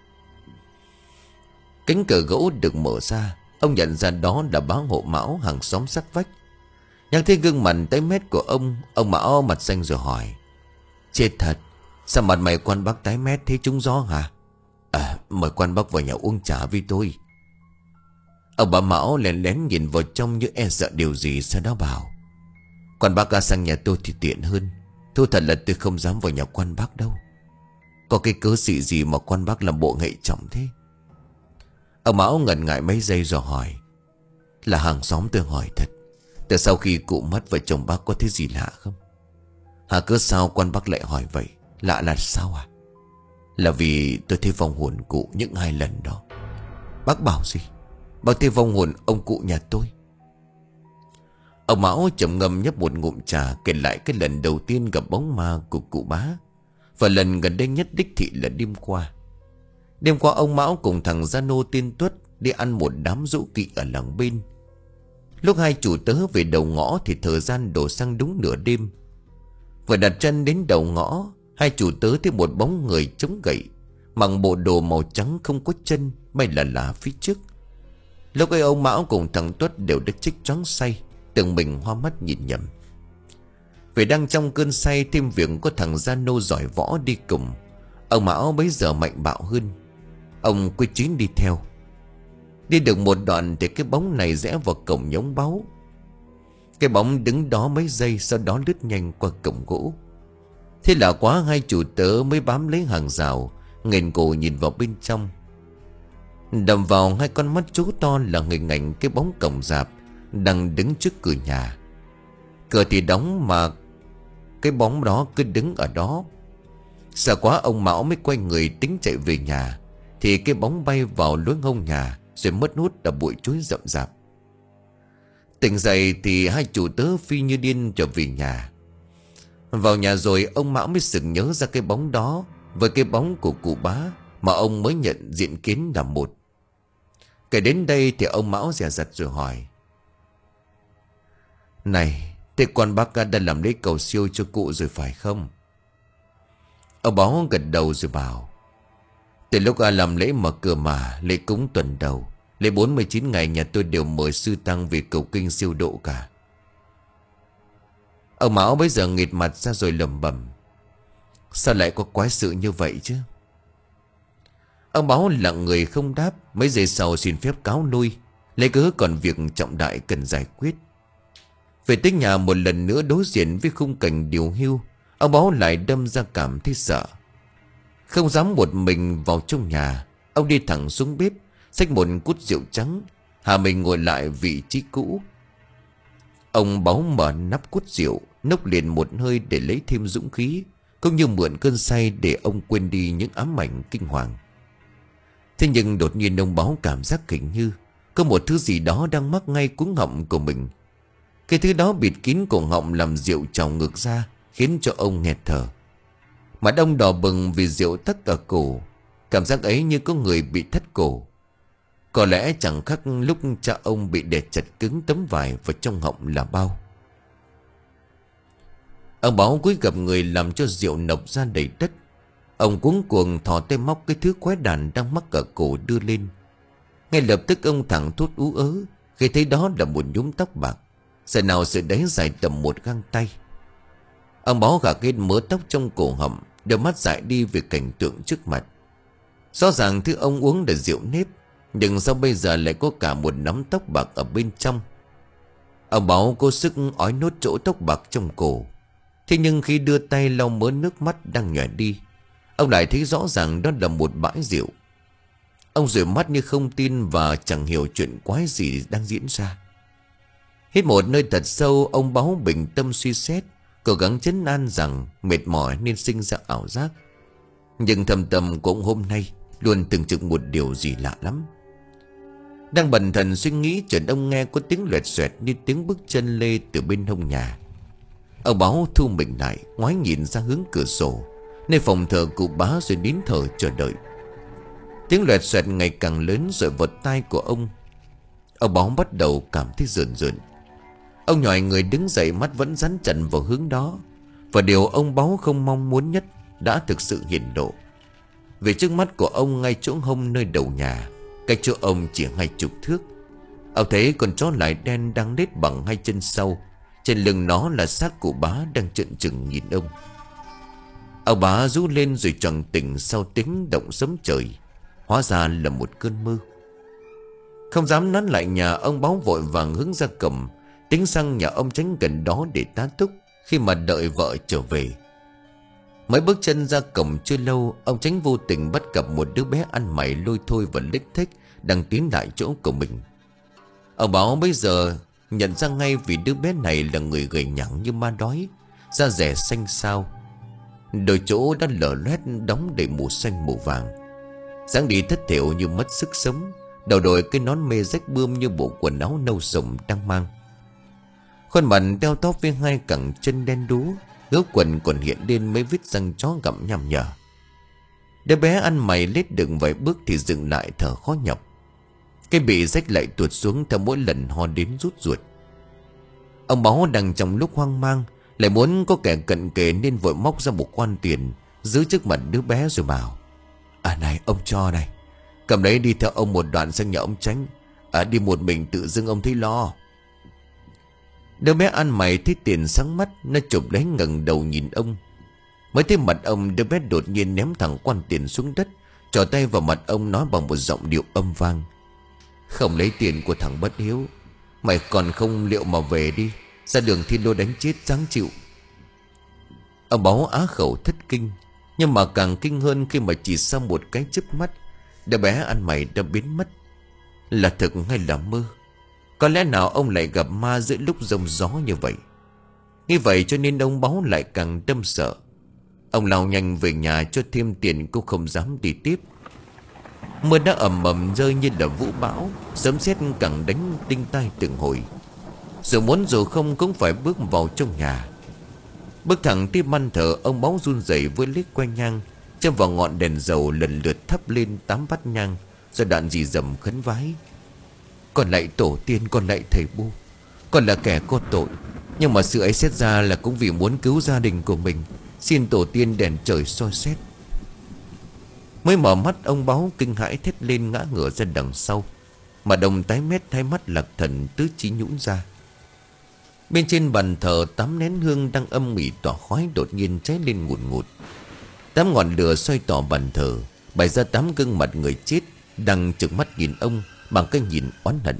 Cánh cửa gỗ được mở ra, ông nhận ra đó là bá Hộ Mão hàng xóm sát vách. Nhắc thấy gương mặt tái mét của ông, ông Mão mặt xanh rồi hỏi: chết thật, sao mặt mày quan bác tái mét thế, trúng gió hả? À, mời quan bác vào nhà uống trà với tôi. Ông bà Mão lén lén nhìn vào trong như e sợ điều gì, sau đó bảo: quan bác ra sang nhà tôi thì tiện hơn. Thú thật là tôi không dám vào nhà quan bác đâu. Có cái cớ sự gì mà quan bác làm bộ ngậy trọng thế? Ông Mão ngần ngại mấy giây rồi hỏi: là hàng xóm tôi hỏi thật, từ sau khi cụ mất vợ chồng bác có thấy gì lạ không? Hả, cớ sao quan bác lại hỏi vậy? Lạ là sao à? Là vì tôi thấy vong hồn cụ những hai lần đó. Bác bảo gì? Bác thấy vong hồn ông cụ nhà tôi. Ông Mão trầm ngâm nhấp một ngụm trà, kể lại cái lần đầu tiên gặp bóng ma của cụ Bá, và lần gần đây nhất đích thị là đêm qua. Đêm qua ông Mão cùng thằng Gia Nô tên Tuất đi ăn một đám dỗ kỵ ở làng bên. Lúc hai chủ tớ về đầu ngõ thì thời gian đổ sang đúng nửa đêm. Vừa đặt chân đến đầu ngõ, hai chủ tớ thấy một bóng người chống gậy, mặc bộ đồ màu trắng không có chân, bay là là phía trước. Lúc ấy ông Mão cùng thằng Tuất đều đã chích choáng say, tưởng mình hoa mắt nhìn nhầm. Vì đang trong cơn say, thêm việc có thằng Gia Nô giỏi võ đi cùng, ông Mão bấy giờ mạnh bạo hơn. Ông quyết chí đi theo. Đi được một đoạn thì cái bóng này rẽ vào cổng nhống báu. Cái bóng đứng đó mấy giây, sau đó lướt nhanh qua cổng gỗ. Thế là quá, hai chủ tớ mới bám lấy hàng rào, nghền cổ nhìn vào bên trong. Đầm vào hai con mắt chú to là hình ảnh cái bóng cổng rạp đang đứng trước cửa nhà. Cửa thì đóng mà cái bóng đó cứ đứng ở đó. Sợ quá, ông Mão mới quay người tính chạy về nhà, thì cái bóng bay vào lối hông nhà rồi mất hút ở bụi chuối rậm rạp. Tỉnh dậy thì hai chủ tớ phi như điên trở về nhà. Vào nhà rồi ông Mão mới sực nhớ ra cái bóng đó với cái bóng của cụ Bá mà ông mới nhận diện kiến là một. Kể đến đây thì ông Mão dè dặt rồi hỏi: này, thế quan bác đã làm lễ cầu siêu cho cụ rồi phải không? Ông Báo gật đầu rồi bảo: từ lúc à làm lễ mở cửa mà, lễ cúng tuần đầu, lễ bốn mươi chín ngày nhà tôi đều mời sư tăng về cầu kinh siêu độ cả. Ông Mão bây giờ nghịt mặt ra rồi lẩm bẩm: sao lại có quái sự như vậy chứ? Ông Báo lặng người không đáp. Mấy giây sau xin phép cáo lui, lấy cớ còn việc trọng đại cần giải quyết. Về tới nhà một lần nữa đối diện với khung cảnh điều hưu, ông Báo lại đâm ra cảm thấy sợ. Không dám một mình vào trong nhà, Ông đi thẳng xuống bếp, xách một cút rượu trắng, hạ mình ngồi lại vị trí cũ. Ông Báu mở nắp cút rượu, nốc liền một hơi để lấy thêm dũng khí, cũng như mượn cơn say để ông quên đi những ám ảnh kinh hoàng. Thế nhưng đột nhiên ông Báu cảm giác hình như có một thứ gì đó đang mắc ngay cuống họng của mình. Cái thứ đó bịt kín cổ họng làm rượu trào ngược ra, khiến cho ông nghẹt thở. Mặt ông đỏ bừng vì rượu tắc ở cổ. Cảm giác ấy như có người bị thắt cổ. Có lẽ chẳng khác lúc cha ông bị đè chặt cứng tấm vải vào trong họng là bao. Ông Báo cúi gập người làm cho rượu nọc ra đầy đất. Ông cuống cuồng thò tay móc cái thứ quái đản đang mắc ở cổ đưa lên. Ngay lập tức ông thẳng thốt ú ớ khi thấy đó là một nhúm tóc bạc, sợi nào sợi đấy dài tầm một găng tay. Ông Báo gạt hết mớ tóc trong cổ họng, đôi mắt dại đi về cảnh tượng trước mặt. Rõ ràng thứ ông uống là rượu nếp, nhưng sao bây giờ lại có cả một nắm tóc bạc ở bên trong. Ông Báo cố sức ói nốt chỗ tóc bạc trong cổ. Thế nhưng khi đưa tay lau mớ nước mắt đang nhòe đi, ông lại thấy rõ ràng đó là một bãi rượu. Ông rủi mắt như không tin và chẳng hiểu chuyện quái gì đang diễn ra. Hít một nơi thật sâu, ông Báo bình tâm suy xét, cố gắng trấn an rằng mệt mỏi nên sinh ra ảo giác. Nhưng thầm tâm của ông hôm nay luôn tưởng chừng một điều gì lạ lắm. Đang bần thần suy nghĩ, chợt ông nghe có tiếng loẹt xoẹt như tiếng bước chân lê từ bên hông nhà. Ông Báo thu mình lại, ngoái nhìn ra hướng cửa sổ, nơi phòng thờ cụ Bá, rồi nín thở chờ đợi. Tiếng loẹt xoẹt ngày càng lớn rồi vào tai của ông. Ông Báo bắt đầu cảm thấy rợn rợn. Ông nhòi người đứng dậy, mắt vẫn dán chặt vào hướng đó. Và điều ông Báo không mong muốn nhất đã thực sự hiện lộ. Vì trước mắt của ông, ngay chỗ hông nơi đầu nhà, cách chỗ ông chỉ hai chục thước, ông thấy con chó lại đen đang lết bằng hai chân sau. Trên lưng nó là xác cụ Bá đang trợn trừng nhìn ông. Ông Bá rú lên rồi choàng tỉnh sau tiếng động sấm trời. Hóa ra là một cơn mơ. Không dám nán lại nhà, ông Báo vội vàng hướng ra cổng, tính sang nhà ông Tránh gần đó để tá túc khi mà đợi vợ trở về. Mấy bước chân ra cổng chưa lâu, ông Tránh vô tình bắt gặp một đứa bé ăn mày lôi thôi và lếch thếch đang tiến lại chỗ của mình. Ông Báo bây giờ nhận ra ngay vì đứa bé này là người gầy nhẳng như ma đói, da rẻ xanh xao, đôi chỗ đã lở loét đóng đầy mù xanh mù vàng, dáng đi thất thểu như mất sức sống, đầu đội cái nón mê rách bươm như bộ quần áo nâu sồng đang mang. Khuôn mặt đeo tóp với hai cẳng chân đen đú, gấu quần còn hiện lên mấy vết răng chó gặm nhằm nhở. Đứa bé ăn mày lết được vài bước thì dừng lại thở khó nhọc. Cái bị rách lại tuột xuống theo mỗi lần ho đến rút ruột. Ông Báo đang trong lúc hoang mang, lại muốn có kẻ cận kề nên vội móc ra một quan tiền giữ trước mặt đứa bé rồi bảo: "À này ông cho này, cầm đấy đi theo ông một đoạn sang nhà ông Tránh. À đi một mình tự dưng ông thấy lo." Đứa bé ăn mày thấy tiền sáng mắt, nó chụp lấy ngẩng đầu nhìn ông. Mới thấy mặt ông, đứa bé đột nhiên ném thẳng quan tiền xuống đất, trỏ tay vào mặt ông, nói bằng một giọng điệu âm vang: "Không lấy tiền của thằng bất hiếu, mày còn không liệu mà về đi, ra đường thiên lô đánh chết dáng chịu." Ông Báo á khẩu thất kinh, nhưng mà càng kinh hơn khi mà chỉ sau một cái chớp mắt, đứa bé ăn mày đã biến mất. Là thực hay là mơ? Có lẽ nào ông lại gặp ma giữa lúc giông gió như vậy? Như vậy cho nên ông Báo lại càng đâm sợ. Ông lao nhanh về nhà cho thêm tiền, cũng không dám đi tiếp. Mưa đã ầm ầm rơi như là vũ bão, sấm sét càng đánh đinh tai từng hồi. Dù muốn dù không cũng phải bước vào trong nhà. Bước thẳng tiếp ban thờ, ông Báo run rẩy với lết que nhang, châm vào ngọn đèn dầu lần lượt thắp lên tám bát nhang, rồi đoạn dì dầm khấn vái: "Con lạy tổ tiên, con lạy thầy Bu, con là kẻ có tội, nhưng mà sự ấy xét ra là cũng vì muốn cứu gia đình của mình. Xin tổ tiên đèn trời soi xét." Mới mở mắt, ông Báo kinh hãi thét lên, ngã ngửa ra đằng sau, mà đồng tái mét, hai mắt lạc thần, tứ chi nhũn ra. Bên trên bàn thờ, tám nén hương đang âm mỉ tỏa khói đột nhiên cháy lên ngùn ngụt. Tám ngọn lửa xoay tỏ bàn thờ, bày ra tám gương mặt người chết đang trừng mắt nhìn ông bằng cái nhìn oán hận.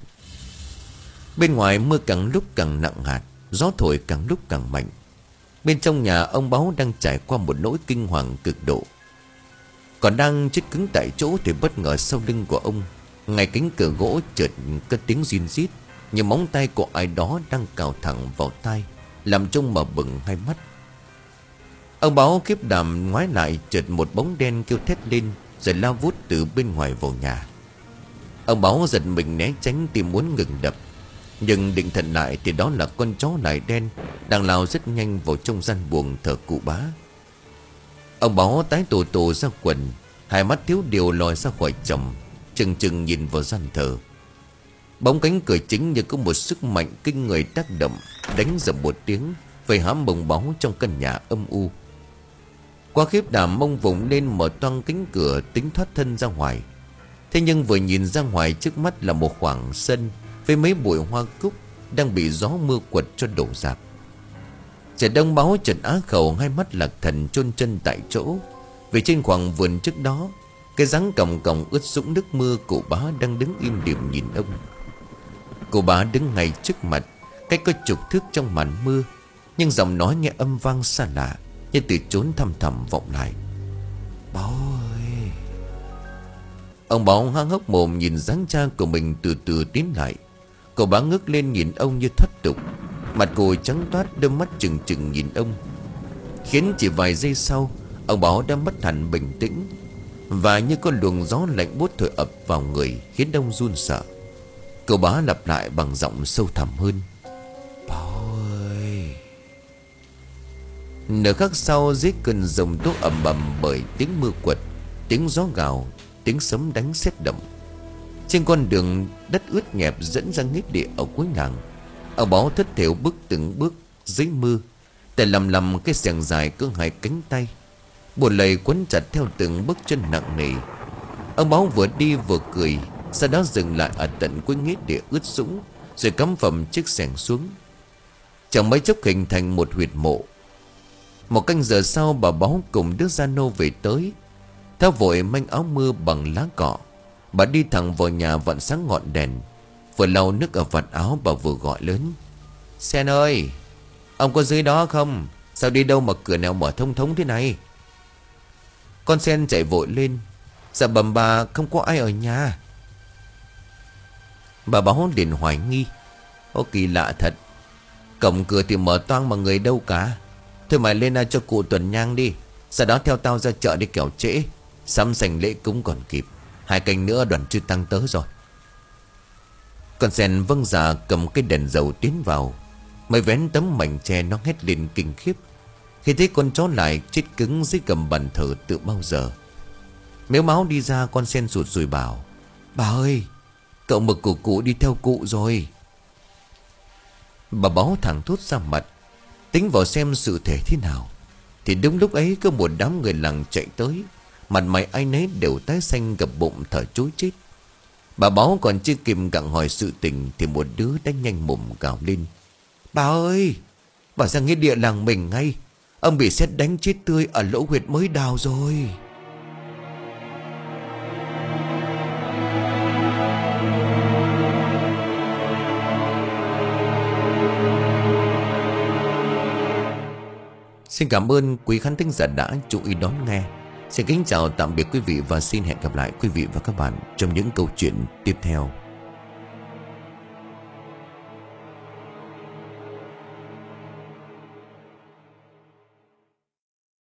Bên ngoài mưa càng lúc càng nặng hạt, gió thổi càng lúc càng mạnh. Bên trong nhà, ông Báo đang trải qua một nỗi kinh hoàng cực độ. Còn đang chết cứng tại chỗ thì bất ngờ sau lưng của ông, ngay cánh cửa gỗ chợt cất tiếng rin rít, như móng tay của ai đó đang cào thẳng vào tai, làm trông mở bừng hai mắt. Ông Báo khiếp đảm ngoái lại, chợt một bóng đen kêu thét lên rồi lao vút từ bên ngoài vào nhà. Ông Báo giật mình né tránh, tìm muốn ngừng đập, nhưng định thần lại thì đó là con chó nải đen đang lao rất nhanh vào trong gian buồng thờ cụ Bá. Ông Báo tái tổ tổ ra quần, hai mắt thiếu điều lòi ra khỏi chồng, chừng chừng nhìn vào gian thờ. Bóng cánh cửa chính như có một sức mạnh kinh người tác động, đánh dầm một tiếng vây hãm bồng Báo trong căn nhà âm u. Quá khiếp đảm, mông vùng lên mở toang cánh cửa tính thoát thân ra ngoài. Thế nhưng vừa nhìn ra ngoài, trước mắt là một khoảng sân với mấy bụi hoa cúc đang bị gió mưa quật cho đổ rạp. Trẻ Đông Báo chợt á khẩu, hai mắt lạc thần chôn chân tại chỗ, vì trên khoảng vườn trước đó, cái dáng còng còng ướt sũng nước mưa, cụ Bá đang đứng im lìm nhìn ông. Cụ Bá đứng ngay trước mặt, cách có chục thước trong màn mưa, nhưng giọng nói nghe âm vang xa lạ, như từ chốn thăm thẳm vọng lại. Báo ơi! Ông Báo há hốc mồm nhìn dáng cha của mình từ từ tiến lại. Cậu Bá ngước lên nhìn ông như thất tục, mặt cô trắng toát, đôi mắt trừng trừng nhìn ông, khiến chỉ vài giây sau ông Báo đã mất hẳn bình tĩnh, và như có luồng gió lạnh buốt thổi ập vào người, khiến ông run sợ. Cậu Bá lặp lại bằng giọng sâu thẳm hơn. Báo ơi! Nửa khắc sau, dưới cơn giông tố ầm ầm bởi tiếng mưa quật, tiếng gió gào, tiếng sấm đánh sét động, trên con đường đất ướt nhẹp dẫn ra nghĩa địa ở cuối làng, ông Báo thất thểu bước từng bước dưới mưa, tay lầm lầm cái xẻng dài cỡ hai cánh tay, buồn lầy quấn chặt theo từng bước chân nặng nề. Ông Báo vừa đi vừa cười, sau đó dừng lại ở tận cuối nghĩa địa ướt sũng, rồi cắm phẩm chiếc xẻng xuống. Chẳng mấy chốc hình thành một huyệt mộ. Một canh giờ sau, bà Báo cùng đứa gia nô về tới, tháo vội manh áo mưa bằng lá cọ. Bà đi thẳng vào nhà vặn sáng ngọn đèn, vừa lau nước ở vạt áo, bà vừa gọi lớn. Sen ơi, ông có dưới đó không? Sao đi đâu mà cửa nào mở thông thống thế này? Con Sen chạy vội lên. Dạ bẩm bà, không có ai ở nhà. Bà Báo liền hoài nghi. Ô, kỳ lạ thật, cổng cửa thì mở toang mà người đâu cả. Thôi mày lên cho cụ tuần nhang đi, sau đó theo tao ra chợ đi kẻo trễ, sắm sành lễ cúng còn kịp. Hai canh nữa đoàn chư tăng tới rồi. Con Sen vâng dạ cầm cái đèn dầu tiến vào. Mới vén tấm mảnh tre, nó hét lên kinh khiếp khi thấy con chó lại chết cứng dưới gầm bàn thờ từ bao giờ. Méo máu đi ra, con Sen sụt sùi bảo. Bà ơi, cậu mực của cụ đi theo cụ rồi. Bà Báo thẳng thốt ra mặt, tính vào xem sự thể thế nào, thì đúng lúc ấy có một đám người làng chạy tới, mặt mày ai nấy đều tái xanh, gập bụng thở chối chết. Bà Báo còn chưa kịp gặng hỏi sự tình thì một đứa đã nhanh mồm gào lên. Bà ơi, bà ra nghĩa địa làng mình ngay, ông bị sét đánh chết tươi ở lỗ huyệt mới đào rồi. Xin cảm ơn quý khán thính giả đã chú ý đón nghe. Xin kính chào tạm biệt quý vị và xin hẹn gặp lại quý vị và các bạn trong những câu chuyện tiếp theo.